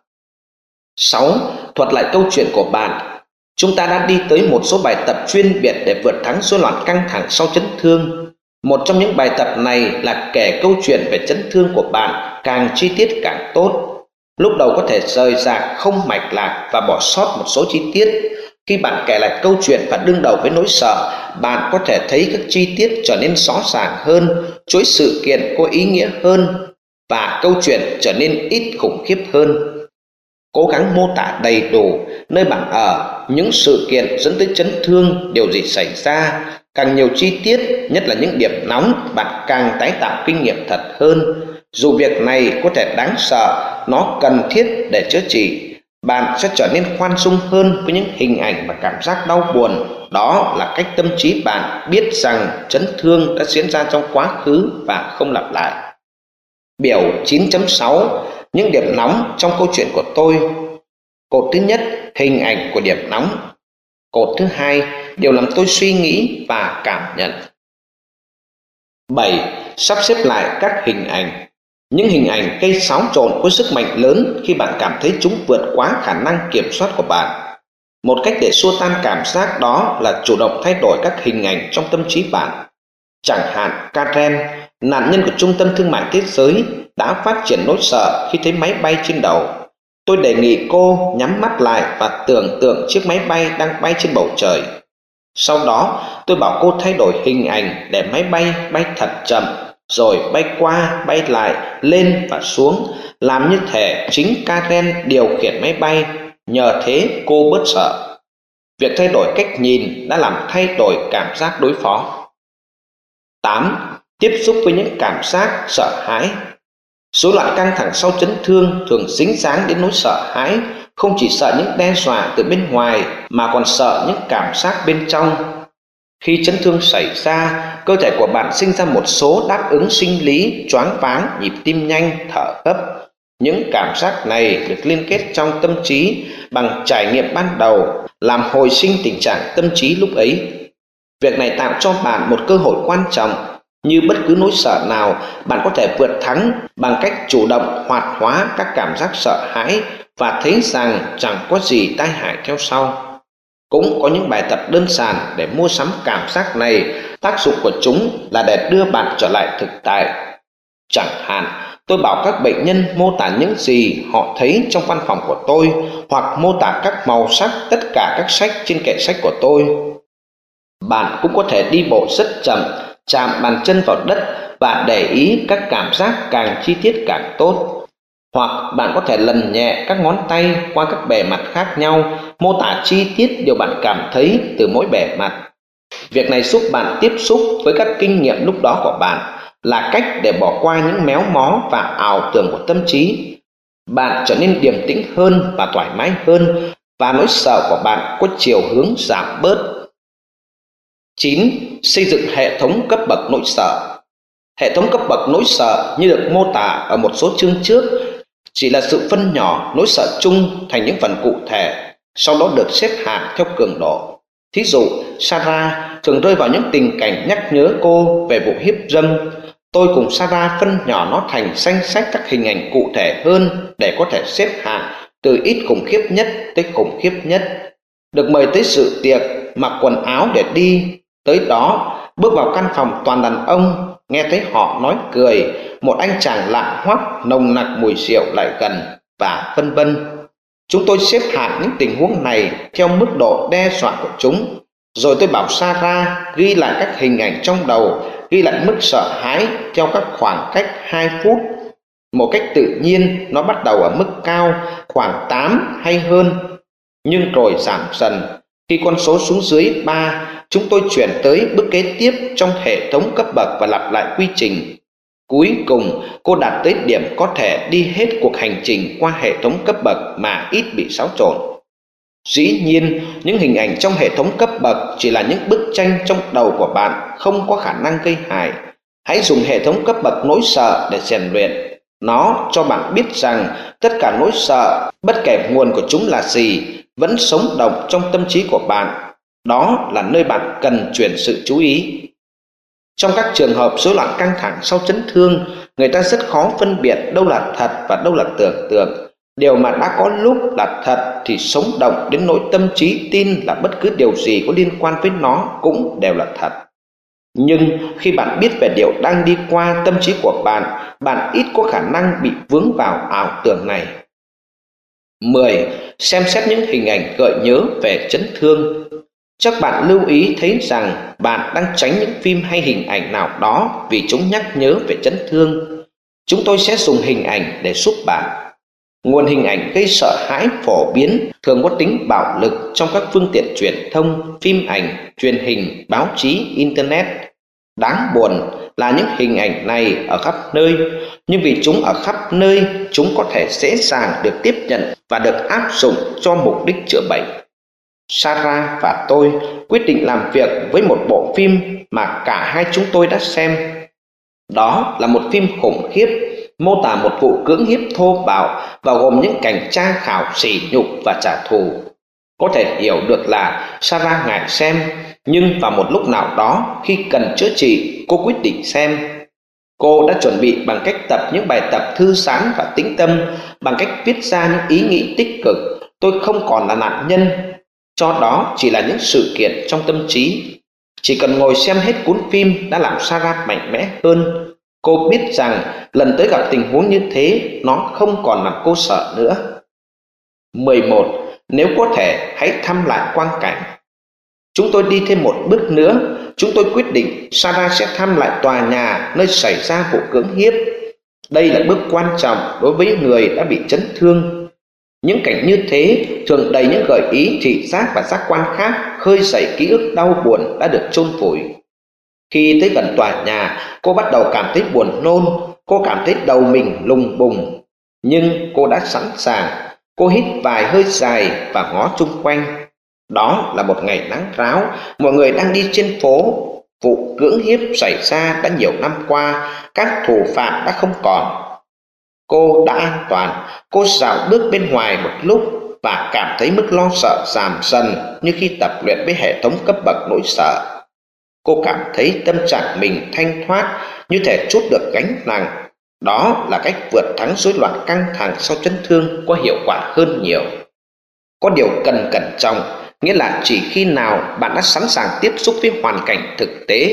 6. Thuật lại câu chuyện của bạn. Chúng ta đã đi tới một số bài tập chuyên biệt để vượt thắng rối loạn căng thẳng sau chấn thương. Một trong những bài tập này là kể câu chuyện về chấn thương của bạn càng chi tiết càng tốt. Lúc đầu có thể rời rạc, không mạch lạc và bỏ sót một số chi tiết. Khi bạn kể lại câu chuyện và đương đầu với nỗi sợ, bạn có thể thấy các chi tiết trở nên rõ ràng hơn, chuỗi sự kiện có ý nghĩa hơn và câu chuyện trở nên ít khủng khiếp hơn. Cố gắng mô tả đầy đủ nơi bạn ở, những sự kiện dẫn tới chấn thương, điều gì xảy ra. Càng nhiều chi tiết, nhất là những điểm nóng, bạn càng tái tạo kinh nghiệm thật hơn. Dù việc này có thể đáng sợ, nó cần thiết để chữa trị. Bạn sẽ trở nên khoan dung hơn với những hình ảnh và cảm giác đau buồn. Đó là cách tâm trí bạn biết rằng chấn thương đã diễn ra trong quá khứ và không lặp lại. Biểu 9.6 Những điểm nóng trong câu chuyện của tôi. Cột thứ nhất, hình ảnh của điểm nóng. Cột thứ hai, điều làm tôi suy nghĩ và cảm nhận. 7. Sắp xếp lại các hình ảnh. Những hình ảnh gây xáo trộn có sức mạnh lớn khi bạn cảm thấy chúng vượt quá khả năng kiểm soát của bạn. Một cách để xua tan cảm giác đó là chủ động thay đổi các hình ảnh trong tâm trí bạn. Chẳng hạn Karen, nạn nhân của Trung tâm Thương mại Thế giới, đã phát triển nỗi sợ khi thấy máy bay trên đầu. Tôi đề nghị cô nhắm mắt lại và tưởng tượng chiếc máy bay đang bay trên bầu trời. Sau đó, tôi bảo cô thay đổi hình ảnh để máy bay bay thật chậm, rồi bay qua, bay lại, lên và xuống, làm như thể chính Karen điều khiển máy bay, nhờ thế cô bớt sợ. Việc thay đổi cách nhìn đã làm thay đổi cảm giác đối phó. 8. Tiếp xúc với những cảm giác sợ hãi. Rối loạn căng thẳng sau chấn thương thường dính dáng đến nỗi sợ hãi, không chỉ sợ những đe dọa từ bên ngoài mà còn sợ những cảm giác bên trong. Khi chấn thương xảy ra, cơ thể của bạn sinh ra một số đáp ứng sinh lý, choáng váng, nhịp tim nhanh, thở gấp. Những cảm giác này được liên kết trong tâm trí bằng trải nghiệm ban đầu, làm hồi sinh tình trạng tâm trí lúc ấy. Việc này tạo cho bạn một cơ hội quan trọng. Như bất cứ nỗi sợ nào, bạn có thể vượt thắng bằng cách chủ động hoạt hóa các cảm giác sợ hãi và thấy rằng chẳng có gì tai hại theo sau. Cũng có những bài tập đơn giản để mua sắm cảm giác này, tác dụng của chúng là để đưa bạn trở lại thực tại. Chẳng hạn, tôi bảo các bệnh nhân mô tả những gì họ thấy trong văn phòng của tôi, hoặc mô tả các màu sắc tất cả các sách trên kệ sách của tôi. Bạn cũng có thể đi bộ rất chậm, chạm bàn chân vào đất và để ý các cảm giác càng chi tiết càng tốt. Hoặc bạn có thể lần nhẹ các ngón tay qua các bề mặt khác nhau, mô tả chi tiết điều bạn cảm thấy từ mỗi bề mặt. Việc này giúp bạn tiếp xúc với các kinh nghiệm lúc đó của bạn, là cách để bỏ qua những méo mó và ảo tưởng của tâm trí. Bạn trở nên điềm tĩnh hơn và thoải mái hơn, và nỗi sợ của bạn có chiều hướng giảm bớt. 9. Xây dựng hệ thống cấp bậc nỗi sợ. Hệ thống cấp bậc nỗi sợ như được mô tả ở một số chương trước chỉ là sự phân nhỏ nỗi sợ chung thành những phần cụ thể, sau đó được xếp hạng theo cường độ. Thí dụ, Sarah thường rơi vào những tình cảnh nhắc nhớ cô về vụ hiếp dâm. Tôi cùng Sarah phân nhỏ nó thành danh sách các hình ảnh cụ thể hơn để có thể xếp hạng từ ít khủng khiếp nhất tới khủng khiếp nhất. Được mời tới sự tiệc, mặc quần áo để đi tới đó, bước vào căn phòng toàn đàn ông, nghe thấy họ nói cười, một anh chàng lạ hoắc nồng nặc mùi rượu lại gần, và vân vân. Chúng tôi xếp hạng những tình huống này theo mức độ đe dọa của chúng. Rồi tôi bảo Sarah ghi lại các hình ảnh trong đầu, ghi lại mức sợ hãi theo các khoảng cách 2 phút. Một cách tự nhiên, nó bắt đầu ở mức cao, khoảng 8 hay hơn, nhưng rồi giảm dần. Khi con số xuống dưới 3, chúng tôi chuyển tới bước kế tiếp trong hệ thống cấp bậc và lặp lại quy trình. Cuối cùng, cô đạt tới điểm có thể đi hết cuộc hành trình qua hệ thống cấp bậc mà ít bị xáo trộn. Dĩ nhiên, những hình ảnh trong hệ thống cấp bậc chỉ là những bức tranh trong đầu của bạn, không có khả năng gây hại. Hãy dùng hệ thống cấp bậc nỗi sợ để rèn luyện. Nó cho bạn biết rằng tất cả nỗi sợ, bất kể nguồn của chúng là gì, vẫn sống động trong tâm trí của bạn. Đó là nơi bạn cần chuyển sự chú ý. Trong các trường hợp rối loạn căng thẳng sau chấn thương, người ta rất khó phân biệt đâu là thật và đâu là tưởng tượng. Điều mà đã có lúc là thật thì sống động đến nỗi tâm trí tin là bất cứ điều gì có liên quan với nó cũng đều là thật. Nhưng khi bạn biết về điều đang đi qua tâm trí của bạn, bạn ít có khả năng bị vướng vào ảo tưởng này. 10. Xem xét những hình ảnh gợi nhớ về chấn thương. Chắc bạn lưu ý thấy rằng bạn đang tránh những phim hay hình ảnh nào đó vì chúng nhắc nhớ về chấn thương. Chúng tôi sẽ dùng hình ảnh để giúp bạn. Nguồn hình ảnh gây sợ hãi phổ biến thường có tính bạo lực trong các phương tiện truyền thông, phim ảnh, truyền hình, báo chí, Internet. Đáng buồn là những hình ảnh này ở khắp nơi, nhưng vì chúng ở khắp nơi, chúng có thể dễ dàng được tiếp nhận và được áp dụng cho mục đích chữa bệnh. Sarah và tôi quyết định làm việc với một bộ phim mà cả hai chúng tôi đã xem. Đó là một phim khủng khiếp, mô tả một vụ cưỡng hiếp thô bạo và gồm những cảnh tra khảo, sỉ nhục và trả thù. Có thể hiểu được là Sarah ngại xem, nhưng vào một lúc nào đó khi cần chữa trị, cô quyết định xem. Cô đã chuẩn bị bằng cách tập những bài tập thư giãn và tĩnh tâm, bằng cách viết ra những ý nghĩ tích cực. Tôi không còn là nạn nhân, cho đó chỉ là những sự kiện trong tâm trí. Chỉ cần ngồi xem hết cuốn phim đã làm Sarah mạnh mẽ hơn. Cô biết rằng lần tới gặp tình huống như thế, nó không còn làm cô sợ nữa. 11. Nếu có thể, hãy thăm lại quang cảnh. Chúng tôi đi thêm một bước nữa. Chúng tôi quyết định Sarah sẽ thăm lại tòa nhà nơi xảy ra vụ cưỡng hiếp. Đây là bước quan trọng đối với người đã bị chấn thương. Những cảnh như thế thường đầy những gợi ý thị giác và giác quan khác, khơi dậy ký ức đau buồn đã được chôn vùi. Khi tới gần tòa nhà, cô bắt đầu cảm thấy buồn nôn. Cô cảm thấy đầu mình lùng bùng. Nhưng cô đã sẵn sàng. Cô hít vài hơi dài và ngó chung quanh. Đó là một ngày nắng ráo. Mọi người đang đi trên phố. Vụ cưỡng hiếp xảy ra đã nhiều năm qua. Các thủ phạm đã không còn. Cô đã an toàn. Cô dạo bước bên ngoài một lúc và cảm thấy mức lo sợ giảm dần như khi tập luyện với hệ thống cấp bậc nỗi sợ. Cô cảm thấy tâm trạng mình thanh thoát, như thể trút được gánh nặng. Đó là cách vượt thắng rối loạn căng thẳng sau chấn thương có hiệu quả hơn nhiều. Có điều cần cẩn trọng, nghĩa là chỉ khi nào bạn đã sẵn sàng tiếp xúc với hoàn cảnh thực tế.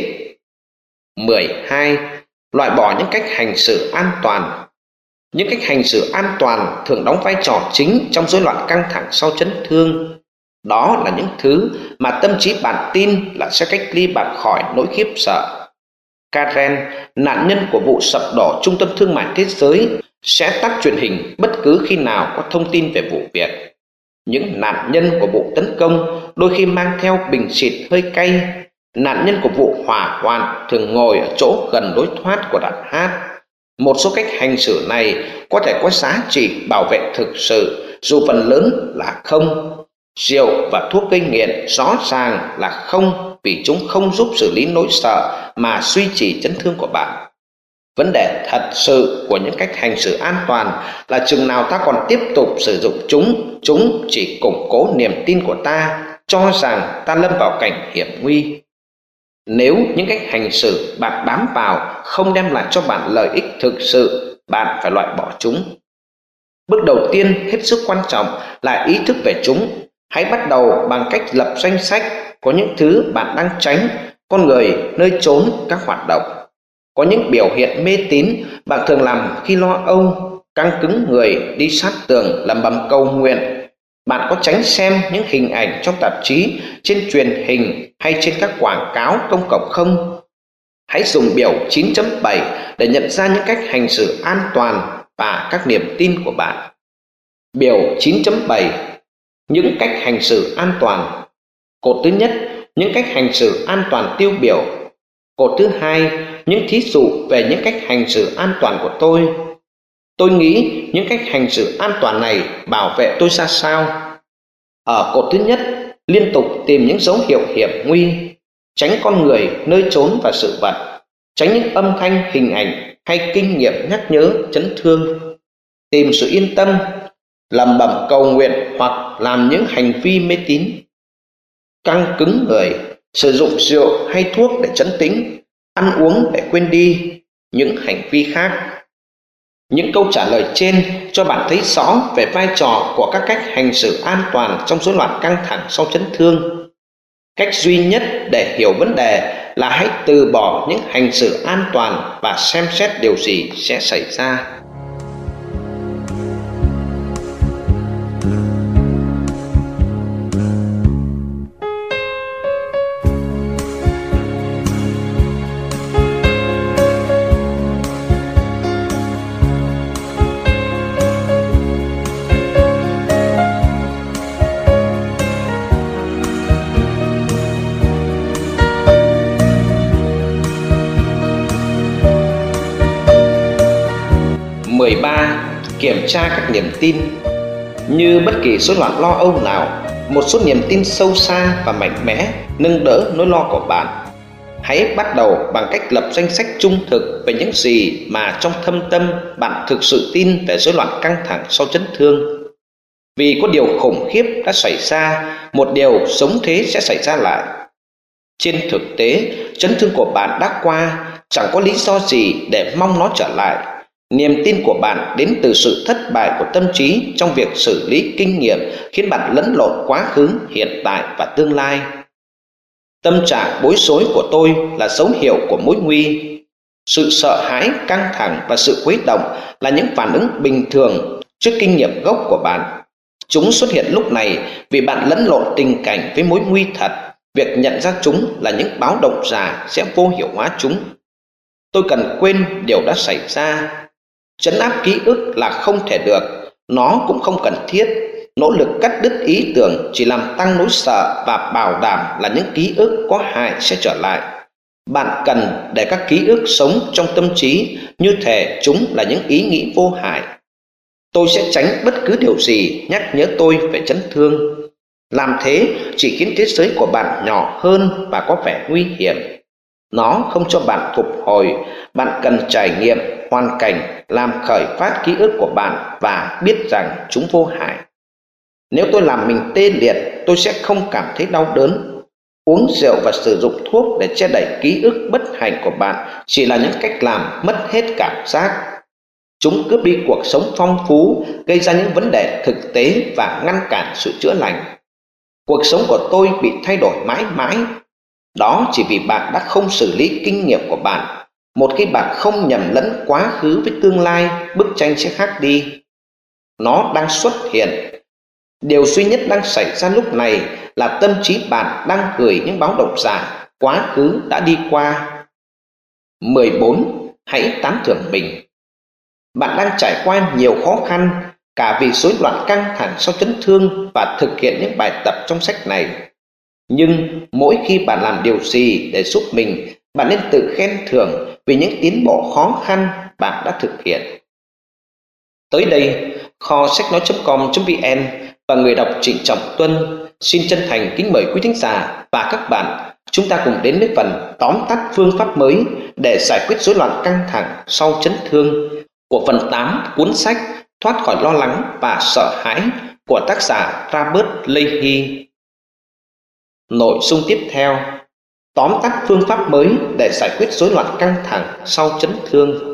12. Loại bỏ những cách hành xử an toàn. Những cách hành xử an toàn thường đóng vai trò chính trong rối loạn căng thẳng sau chấn thương. Đó là những thứ mà tâm trí bạn tin là sẽ cách ly bạn khỏi nỗi khiếp sợ. Karen, nạn nhân của vụ sập đổ trung tâm thương mại thế giới, sẽ tắt truyền hình bất cứ khi nào có thông tin về vụ việc. Những nạn nhân của vụ tấn công đôi khi mang theo bình xịt hơi cay. Nạn nhân của vụ hỏa hoạn thường ngồi ở chỗ gần lối thoát của đàn hát. Một số cách hành xử này có thể có giá trị bảo vệ thực sự, dù phần lớn là không. Rượu và thuốc gây nghiện rõ ràng là không, vì chúng không giúp xử lý nỗi sợ mà duy trì chấn thương của bạn. Vấn đề thật sự của những cách hành xử an toàn là chừng nào ta còn tiếp tục sử dụng chúng chỉ củng cố niềm tin của ta, cho rằng ta lâm vào cảnh hiểm nguy. Nếu những cách hành xử bạn bám vào không đem lại cho bạn lợi ích thực sự, bạn phải loại bỏ chúng. Bước đầu tiên hết sức quan trọng là ý thức về chúng. Hãy bắt đầu bằng cách lập danh sách có những thứ bạn đang tránh, con người, nơi trốn, các hoạt động. Có những biểu hiện mê tín bạn thường làm khi lo âu, căng cứng người, đi sát tường, lẩm bẩm cầu nguyện. Bạn có tránh xem những hình ảnh trong tạp chí, trên truyền hình hay trên các quảng cáo công cộng không? Hãy dùng biểu 9.7 để nhận ra những cách hành xử an toàn và các niềm tin của bạn. Biểu 9.7. Những cách hành xử an toàn. Cột thứ nhất, những cách hành xử an toàn tiêu biểu. Cột thứ hai, những thí dụ về những cách hành xử an toàn của tôi. Tôi nghĩ những cách hành xử an toàn này bảo vệ tôi ra sao? Ở cột thứ nhất, liên tục tìm những dấu hiệu hiểm nguy, tránh con người, nơi trốn và sự vật, tránh những âm thanh, hình ảnh hay kinh nghiệm nhắc nhớ chấn thương, tìm sự yên tâm, lẩm bẩm cầu nguyện hoặc làm những hành vi mê tín, căng cứng người, sử dụng rượu hay thuốc để trấn tĩnh, ăn uống để quên đi những hành vi khác. Những câu trả lời trên cho bạn thấy rõ về vai trò của các cách hành xử an toàn trong rối loạn căng thẳng sau chấn thương. Cách duy nhất để hiểu vấn đề là hãy từ bỏ những hành xử an toàn và xem xét điều gì sẽ xảy ra. Kiểm tra các niềm tin. Như bất kỳ rối loạn lo âu nào, một số niềm tin sâu xa và mạnh mẽ nâng đỡ nỗi lo của bạn. Hãy bắt đầu bằng cách lập danh sách trung thực về những gì mà trong thâm tâm bạn thực sự tin về rối loạn căng thẳng sau chấn thương. Vì có điều khủng khiếp đã xảy ra, một điều giống thế sẽ xảy ra lại. Trên thực tế, chấn thương của bạn đã qua, chẳng có lý do gì để mong nó trở lại. Niềm tin của bạn đến từ sự thất bại của tâm trí trong việc xử lý kinh nghiệm, khiến bạn lẫn lộn quá khứ, hiện tại và tương lai. Tâm trạng bối rối của tôi là dấu hiệu của mối nguy. Sự sợ hãi, căng thẳng và sự khuấy động là những phản ứng bình thường trước kinh nghiệm gốc của bạn. Chúng xuất hiện lúc này vì bạn lẫn lộn tình cảnh với mối nguy thật. Việc nhận ra chúng là những báo động già sẽ vô hiệu hóa chúng. Tôi cần quên điều đã xảy ra. Trấn áp ký ức là không thể được, nó cũng không cần thiết. Nỗ lực cắt đứt ý tưởng chỉ làm tăng nỗi sợ và bảo đảm là những ký ức có hại sẽ trở lại. Bạn cần để các ký ức sống trong tâm trí như thể chúng là những ý nghĩ vô hại. Tôi sẽ tránh bất cứ điều gì nhắc nhớ tôi về chấn thương. Làm thế chỉ khiến thế giới của bạn nhỏ hơn và có vẻ nguy hiểm. Nó không cho bạn phục hồi. Bạn cần trải nghiệm hoàn cảnh làm khởi phát ký ức của bạn và biết rằng chúng vô hại. Nếu tôi làm mình tê liệt, tôi sẽ không cảm thấy đau đớn. Uống rượu và sử dụng thuốc để che đậy ký ức bất hạnh của bạn chỉ là những cách làm mất hết cảm giác. Chúng cướp đi cuộc sống phong phú, gây ra những vấn đề thực tế và ngăn cản sự chữa lành. Cuộc sống của tôi bị thay đổi mãi mãi. Đó chỉ vì bạn đã không xử lý kinh nghiệm của bạn. Một khi bạn không nhầm lẫn quá khứ với tương lai, bức tranh sẽ khác đi. Nó đang xuất hiện. Điều duy nhất đang xảy ra lúc này là tâm trí bạn đang gửi những báo động giả quá khứ đã đi qua. 14. Hãy tán thưởng mình. Bạn đang trải qua nhiều khó khăn, cả vì rối loạn căng thẳng sau chấn thương và thực hiện những bài tập trong sách này. Nhưng mỗi khi bạn làm điều gì để giúp mình, bạn nên tự khen thưởng vì những tiến bộ khó khăn bạn đã thực hiện. Tới đây, kho sách nói.com.vn và người đọc Trịnh Trọng Tuân xin chân thành kính mời quý thính giả và các bạn chúng ta cùng đến với phần tóm tắt phương pháp mới để giải quyết rối loạn căng thẳng sau chấn thương của phần 8 cuốn sách Thoát khỏi lo lắng và sợ hãi của tác giả Robert Leahy. Nội dung tiếp theo: tóm tắt phương pháp mới để giải quyết rối loạn căng thẳng sau chấn thương.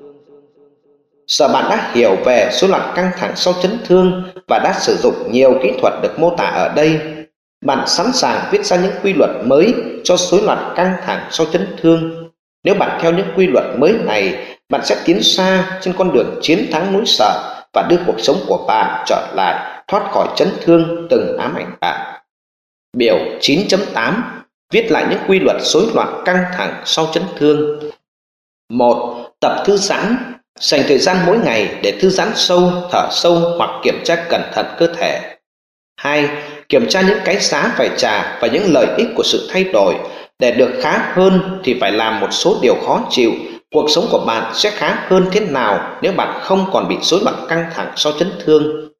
Giờ bạn đã hiểu về rối loạn căng thẳng sau chấn thương và đã sử dụng nhiều kỹ thuật được mô tả ở đây. Bạn sẵn sàng viết ra những quy luật mới cho rối loạn căng thẳng sau chấn thương. Nếu bạn theo những quy luật mới này, bạn sẽ tiến xa trên con đường chiến thắng nỗi sợ và đưa cuộc sống của bạn trở lại thoát khỏi chấn thương từng ám ảnh bạn. Biểu 9.8 viết lại những quy luật rối loạn căng thẳng sau chấn thương. 1. Tập thư giãn. Dành thời gian mỗi ngày để thư giãn sâu, thở sâu hoặc kiểm tra cẩn thận cơ thể. 2. Kiểm tra những cái giá phải trả và những lợi ích của sự thay đổi. Để được khá hơn thì phải làm một số điều khó chịu. Cuộc sống của bạn sẽ khá hơn thế nào nếu bạn không còn bị rối loạn căng thẳng sau chấn thương?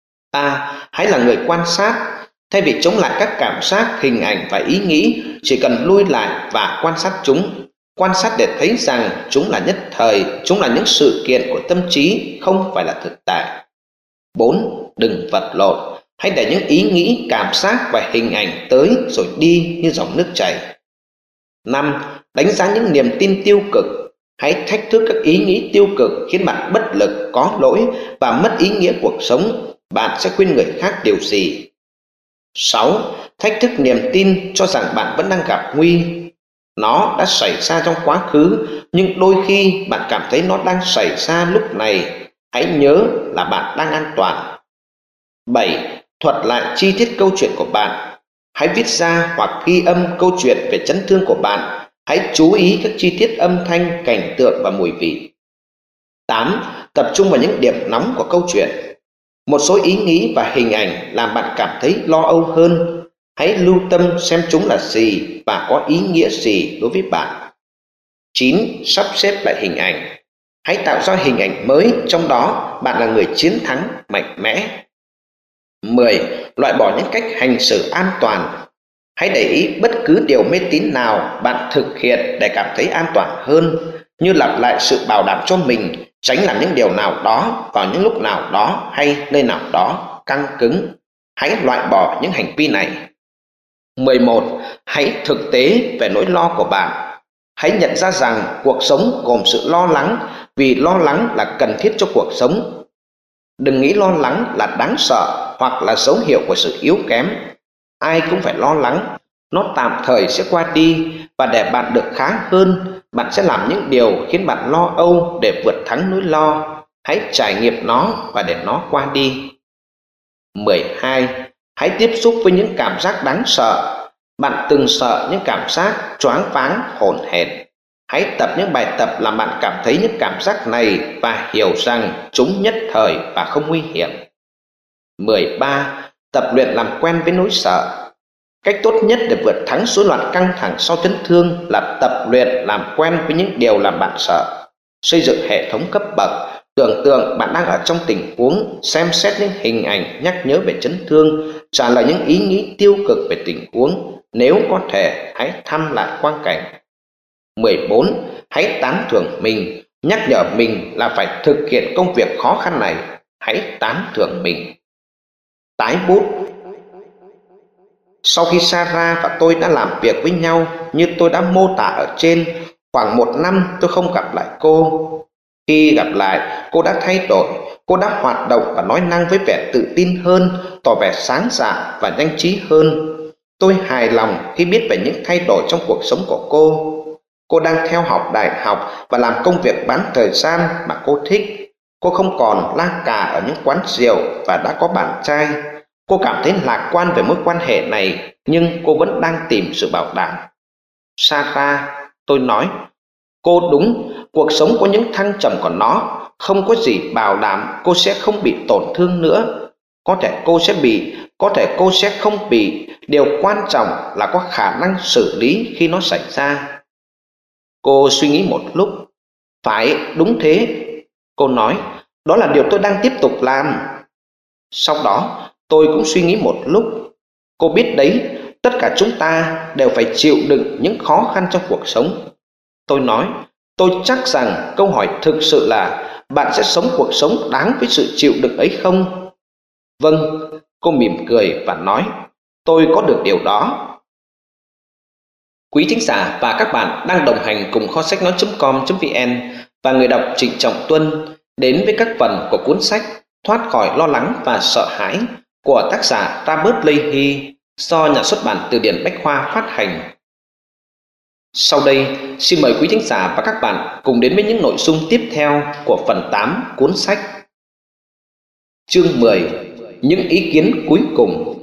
3. Hãy là người quan sát. Thay vì chống lại các cảm giác, hình ảnh và ý nghĩ, chỉ cần lui lại và quan sát chúng. Quan sát để thấy rằng chúng là nhất thời, chúng là những sự kiện của tâm trí, không phải là thực tại. 4. Đừng vật lộn. Hãy để những ý nghĩ, cảm giác và hình ảnh tới rồi đi như dòng nước chảy. 5. Đánh giá những niềm tin tiêu cực. Hãy thách thức các ý nghĩ tiêu cực khiến bạn bất lực, có lỗi và mất ý nghĩa cuộc sống. Bạn sẽ khuyên người khác điều gì? 6. Thách thức niềm tin cho rằng bạn vẫn đang gặp nguy. Nó đã xảy ra trong quá khứ, nhưng đôi khi bạn cảm thấy nó đang xảy ra lúc này. Hãy nhớ là bạn đang an toàn. 7. Thuật lại chi tiết câu chuyện của bạn. Hãy viết ra hoặc ghi âm câu chuyện về chấn thương của bạn. Hãy chú ý các chi tiết âm thanh, cảnh tượng và mùi vị. 8. Tập trung vào những điểm nóng của câu chuyện. Một số ý nghĩ và hình ảnh làm bạn cảm thấy lo âu hơn. Hãy lưu tâm xem chúng là gì và có ý nghĩa gì đối với bạn. 9. Sắp xếp lại hình ảnh. Hãy tạo ra hình ảnh mới, trong đó bạn là người chiến thắng, mạnh mẽ. 10. Loại bỏ những cách hành xử an toàn. Hãy để ý bất cứ điều mê tín nào bạn thực hiện để cảm thấy an toàn hơn, như lặp lại sự bảo đảm cho mình, tránh làm những điều nào đó vào những lúc nào đó hay nơi nào đó, căng cứng. Hãy loại bỏ những hành vi này. 11. Hãy thực tế về nỗi lo của bạn. Hãy nhận ra rằng cuộc sống gồm sự lo lắng, vì lo lắng là cần thiết cho cuộc sống. Đừng nghĩ lo lắng là đáng sợ hoặc là dấu hiệu của sự yếu kém. Ai cũng phải lo lắng, nó tạm thời sẽ qua đi, và để bạn được khá hơn, bạn sẽ làm những điều khiến bạn lo âu để vượt thắng nỗi lo. Hãy trải nghiệm nó và để nó qua đi. 12. Hãy tiếp xúc với những cảm giác đáng sợ. Bạn từng sợ những cảm giác choáng váng, hổn hển. Hãy tập những bài tập làm bạn cảm thấy những cảm giác này và hiểu rằng chúng nhất thời và không nguy hiểm. 13. Tập luyện làm quen với nỗi sợ. Cách tốt nhất để vượt thắng rối loạn căng thẳng sau chấn thương là tập luyện làm quen với những điều làm bạn sợ. Xây dựng hệ thống cấp bậc. Tưởng tượng bạn đang ở trong tình huống, xem xét những hình ảnh nhắc nhớ về chấn thương, trả lời những ý nghĩ tiêu cực về tình huống. Nếu có thể, hãy thăm lại quang cảnh. 14. Hãy tán thưởng mình. Nhắc nhở mình là phải thực hiện công việc khó khăn này. Hãy tán thưởng mình. Tái bút. Sau khi Sarah và tôi đã làm việc với nhau như tôi đã mô tả ở trên, khoảng 1 năm tôi không gặp lại cô. Khi gặp lại, cô đã thay đổi, cô đã hoạt động và nói năng với vẻ tự tin hơn, tỏ vẻ sáng dạ và nhanh trí hơn. Tôi hài lòng khi biết về những thay đổi trong cuộc sống của cô. Cô đang theo học đại học và làm công việc bán thời gian mà cô thích. Cô không còn la cà ở những quán rượu và đã có bạn trai. Cô cảm thấy lạc quan về mối quan hệ này, nhưng cô vẫn đang tìm sự bảo đảm. Sarah, tôi nói, cô đúng, cuộc sống có những thăng trầm của nó, không có gì bảo đảm cô sẽ không bị tổn thương nữa. Có thể cô sẽ bị, có thể cô sẽ không bị, điều quan trọng là có khả năng xử lý khi nó xảy ra. Cô suy nghĩ một lúc. Phải, đúng thế. Cô nói, đó là điều tôi đang tiếp tục làm. Sau đó, tôi cũng suy nghĩ một lúc. Cô biết đấy, tất cả chúng ta đều phải chịu đựng những khó khăn trong cuộc sống. Tôi nói, tôi chắc rằng câu hỏi thực sự là bạn sẽ sống cuộc sống đáng với sự chịu đựng ấy không? Vâng, cô mỉm cười và nói, tôi có được điều đó. Quý thính giả và các bạn đang đồng hành cùng kho sách nói.com.vn và người đọc Trịnh Trọng Tuân đến với các phần của cuốn sách Thoát khỏi lo lắng và sợ hãi của tác giả Robert Leahy do nhà xuất bản Từ điển Bách khoa phát hành. Sau đây, xin mời quý thính giả và các bạn cùng đến với những nội dung tiếp theo của phần 8 cuốn sách. Chương 10. Những ý kiến cuối cùng.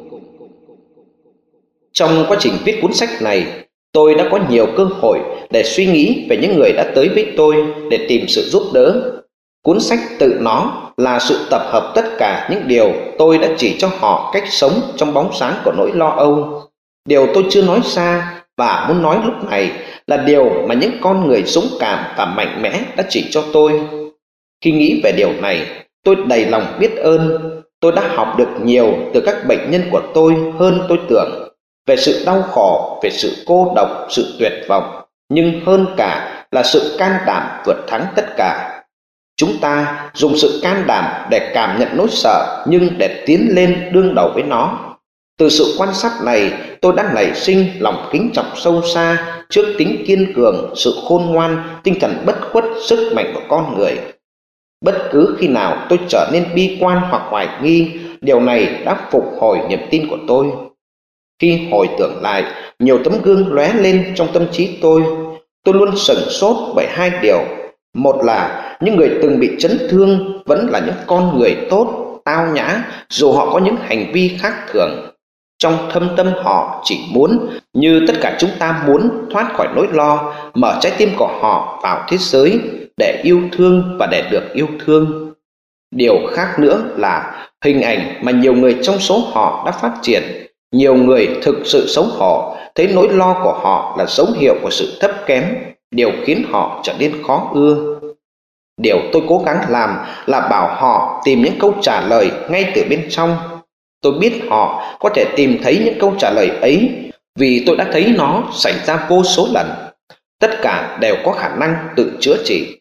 Trong quá trình viết cuốn sách này, tôi đã có nhiều cơ hội để suy nghĩ về những người đã tới với tôi để tìm sự giúp đỡ. Cuốn sách tự nó là sự tập hợp tất cả những điều tôi đã chỉ cho họ cách sống trong bóng sáng của nỗi lo âu. Điều tôi chưa nói ra và muốn nói lúc này là điều mà những con người dũng cảm và mạnh mẽ đã chỉ cho tôi. Khi nghĩ về điều này, tôi đầy lòng biết ơn. Tôi đã học được nhiều từ các bệnh nhân của tôi hơn tôi tưởng, về sự đau khổ, về sự cô độc, sự tuyệt vọng, nhưng hơn cả là sự can đảm vượt thắng tất cả. Chúng ta dùng sự can đảm để cảm nhận nỗi sợ, nhưng để tiến lên đương đầu với nó. Từ sự quan sát này, tôi đã nảy sinh lòng kính trọng sâu xa trước tính kiên cường, sự khôn ngoan, tinh thần bất khuất, sức mạnh của con người. Bất cứ khi nào tôi trở nên bi quan hoặc hoài nghi, điều này đã phục hồi niềm tin của tôi. Khi hồi tưởng lại, nhiều tấm gương lóe lên trong tâm trí tôi luôn sửng sốt bởi hai điều. Một là những người từng bị chấn thương vẫn là những con người tốt, tao nhã, dù họ có những hành vi khác thường. Trong thâm tâm họ chỉ muốn, như tất cả chúng ta muốn, thoát khỏi nỗi lo, mở trái tim của họ vào thế giới để yêu thương và để được yêu thương. Điều khác nữa là hình ảnh mà nhiều người trong số họ đã phát triển. Nhiều người thực sự xấu hổ, thấy nỗi lo của họ là dấu hiệu của sự thấp kém, điều khiến họ trở nên khó ưa. Điều tôi cố gắng làm là bảo họ tìm những câu trả lời ngay từ bên trong. Tôi biết họ có thể tìm thấy những câu trả lời ấy vì tôi đã thấy nó xảy ra vô số lần. Tất cả đều có khả năng tự chữa trị.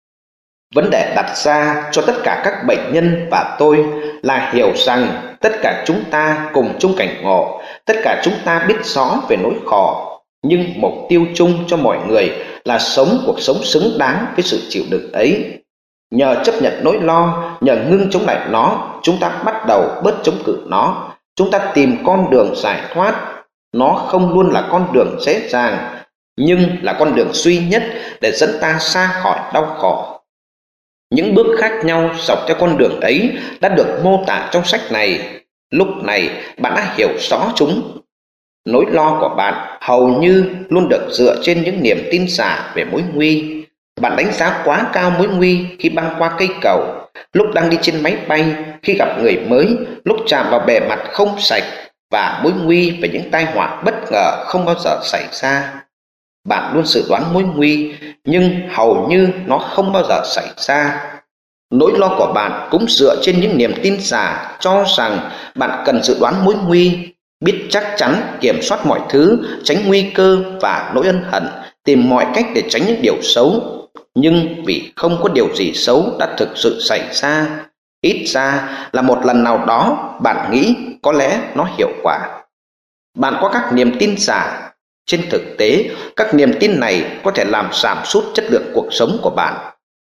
Vấn đề đặt ra cho tất cả các bệnh nhân và tôi là hiểu rằng tất cả chúng ta cùng chung cảnh ngộ, tất cả chúng ta biết rõ về nỗi khổ, nhưng mục tiêu chung cho mọi người là sống cuộc sống xứng đáng với sự chịu đựng ấy. Nhờ chấp nhận nỗi lo, nhờ ngưng chống lại nó, chúng ta bắt đầu bớt chống cự nó. Chúng ta tìm con đường giải thoát. Nó không luôn là con đường dễ dàng, nhưng là con đường duy nhất để dẫn ta xa khỏi đau khổ. Những bước khác nhau dọc theo con đường ấy đã được mô tả trong sách này. Lúc này bạn đã hiểu rõ chúng. Nỗi lo của bạn hầu như luôn được dựa trên những niềm tin giả về mối nguy. Bạn đánh giá quá cao mối nguy khi băng qua cây cầu, lúc đang đi trên máy bay, khi gặp người mới, lúc chạm vào bề mặt không sạch, và mối nguy về những tai họa bất ngờ không bao giờ xảy ra. Bạn luôn dự đoán mối nguy, nhưng hầu như nó không bao giờ xảy ra. Nỗi lo của bạn cũng dựa trên những niềm tin giả cho rằng bạn cần dự đoán mối nguy, biết chắc chắn kiểm soát mọi thứ, tránh nguy cơ và nỗi ân hận, tìm mọi cách để tránh những điều xấu. Nhưng vì không có điều gì xấu đã thực sự xảy ra, ít ra là một lần nào đó bạn nghĩ có lẽ nó hiệu quả. Bạn có các niềm tin giả. Trên thực tế, các niềm tin này có thể làm giảm sút chất lượng cuộc sống của bạn.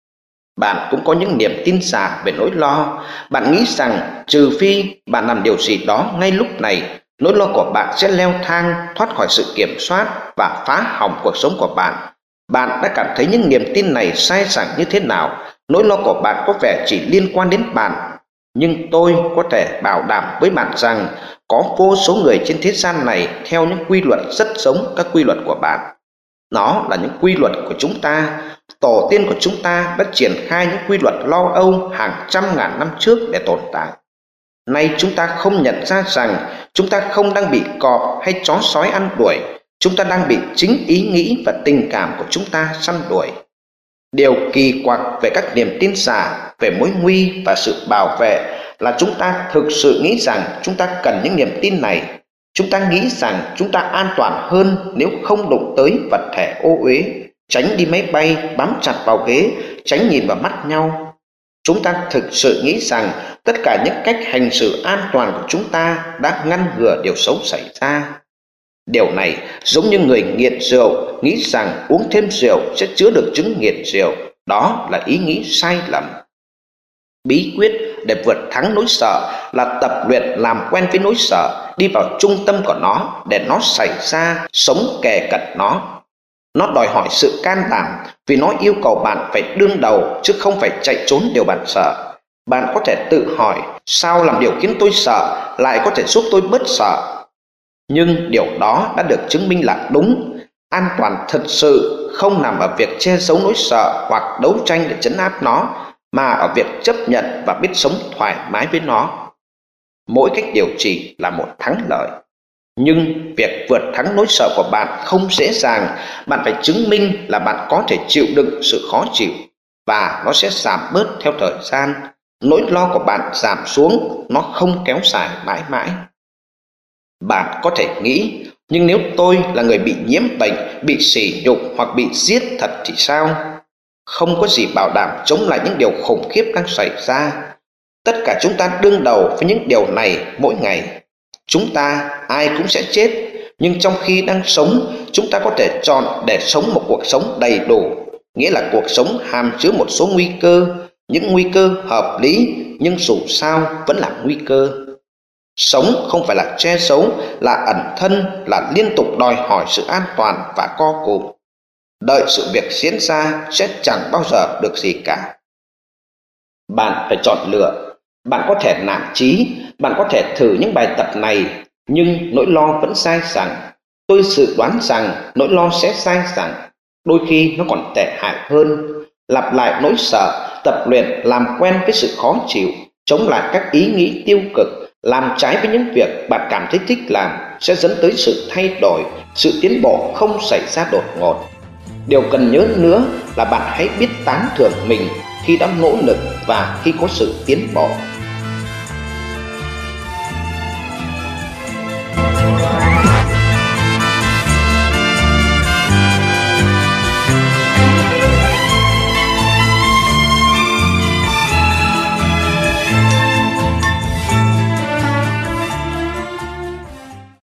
Bạn cũng có những niềm tin giả về nỗi lo. Bạn nghĩ rằng trừ phi bạn làm điều gì đó ngay lúc này, nỗi lo của bạn sẽ leo thang, thoát khỏi sự kiểm soát và phá hỏng cuộc sống của bạn. Bạn đã cảm thấy những niềm tin này sai sẵn như thế nào? Nỗi lo của bạn có vẻ chỉ liên quan đến bạn. Nhưng tôi có thể bảo đảm với bạn rằng có vô số người trên thế gian này theo những quy luật rất giống các quy luật của bạn. Nó là những quy luật của chúng ta. Tổ tiên của chúng ta đã triển khai những quy luật lo âu hàng trăm ngàn năm trước để tồn tại. Nay chúng ta không nhận ra rằng chúng ta không đang bị cọp hay chó sói ăn đuổi. Chúng ta đang bị chính ý nghĩ và tình cảm của chúng ta săn đuổi. Điều kỳ quặc về các niềm tin giả về mối nguy và sự bảo vệ là chúng ta thực sự nghĩ rằng chúng ta cần những niềm tin này. Chúng ta nghĩ rằng chúng ta an toàn hơn nếu không đụng tới vật thể ô uế, tránh đi máy bay, bám chặt vào ghế, tránh nhìn vào mắt nhau. Chúng ta thực sự nghĩ rằng tất cả những cách hành xử an toàn của chúng ta đã ngăn ngừa điều xấu xảy ra. Điều này giống như người nghiện rượu nghĩ rằng uống thêm rượu sẽ chữa được chứng nghiện rượu. Đó là ý nghĩ sai lầm. Bí quyết để vượt thắng nỗi sợ là tập luyện làm quen với nỗi sợ, đi vào trung tâm của nó để nó xảy ra, sống kề cận nó. Nó đòi hỏi sự can đảm vì nó yêu cầu bạn phải đương đầu chứ không phải chạy trốn điều bạn sợ. Bạn có thể tự hỏi sao làm điều khiến tôi sợ lại có thể giúp tôi bớt sợ. Nhưng điều đó đã được chứng minh là đúng. An toàn thật sự không nằm ở việc che giấu nỗi sợ hoặc đấu tranh để trấn áp nó, mà ở việc chấp nhận và biết sống thoải mái với nó. Mỗi cách điều trị là một thắng lợi. Nhưng việc vượt thắng nỗi sợ của bạn không dễ dàng. Bạn phải chứng minh là bạn có thể chịu đựng sự khó chịu, và nó sẽ giảm bớt theo thời gian. Nỗi lo của bạn giảm xuống, nó không kéo dài mãi mãi. Bạn có thể nghĩ, nhưng nếu tôi là người bị nhiễm bệnh, bị sỉ nhục hoặc bị giết thật thì sao? Không có gì bảo đảm chống lại những điều khủng khiếp đang xảy ra. Tất cả chúng ta đương đầu với những điều này mỗi ngày. Chúng ta ai cũng sẽ chết, nhưng trong khi đang sống, chúng ta có thể chọn để sống một cuộc sống đầy đủ, nghĩa là cuộc sống hàm chứa một số nguy cơ, những nguy cơ hợp lý nhưng dù sao vẫn là nguy cơ. Sống không phải là che giấu, là ẩn thân, là liên tục đòi hỏi sự an toàn và co cụm. Đợi sự việc diễn ra sẽ chẳng bao giờ được gì cả. Bạn phải chọn lựa. Bạn có thể nản chí, bạn có thể thử những bài tập này, nhưng nỗi lo vẫn sai rằng. Tôi dự đoán rằng nỗi lo sẽ sai rằng. Đôi khi nó còn tệ hại hơn. Lặp lại nỗi sợ, tập luyện làm quen với sự khó chịu, chống lại các ý nghĩ tiêu cực, làm trái với những việc bạn cảm thấy thích làm sẽ dẫn tới sự thay đổi, sự tiến bộ không xảy ra đột ngột. Điều cần nhớ nữa là bạn hãy biết tán thưởng mình khi đã nỗ lực và khi có sự tiến bộ.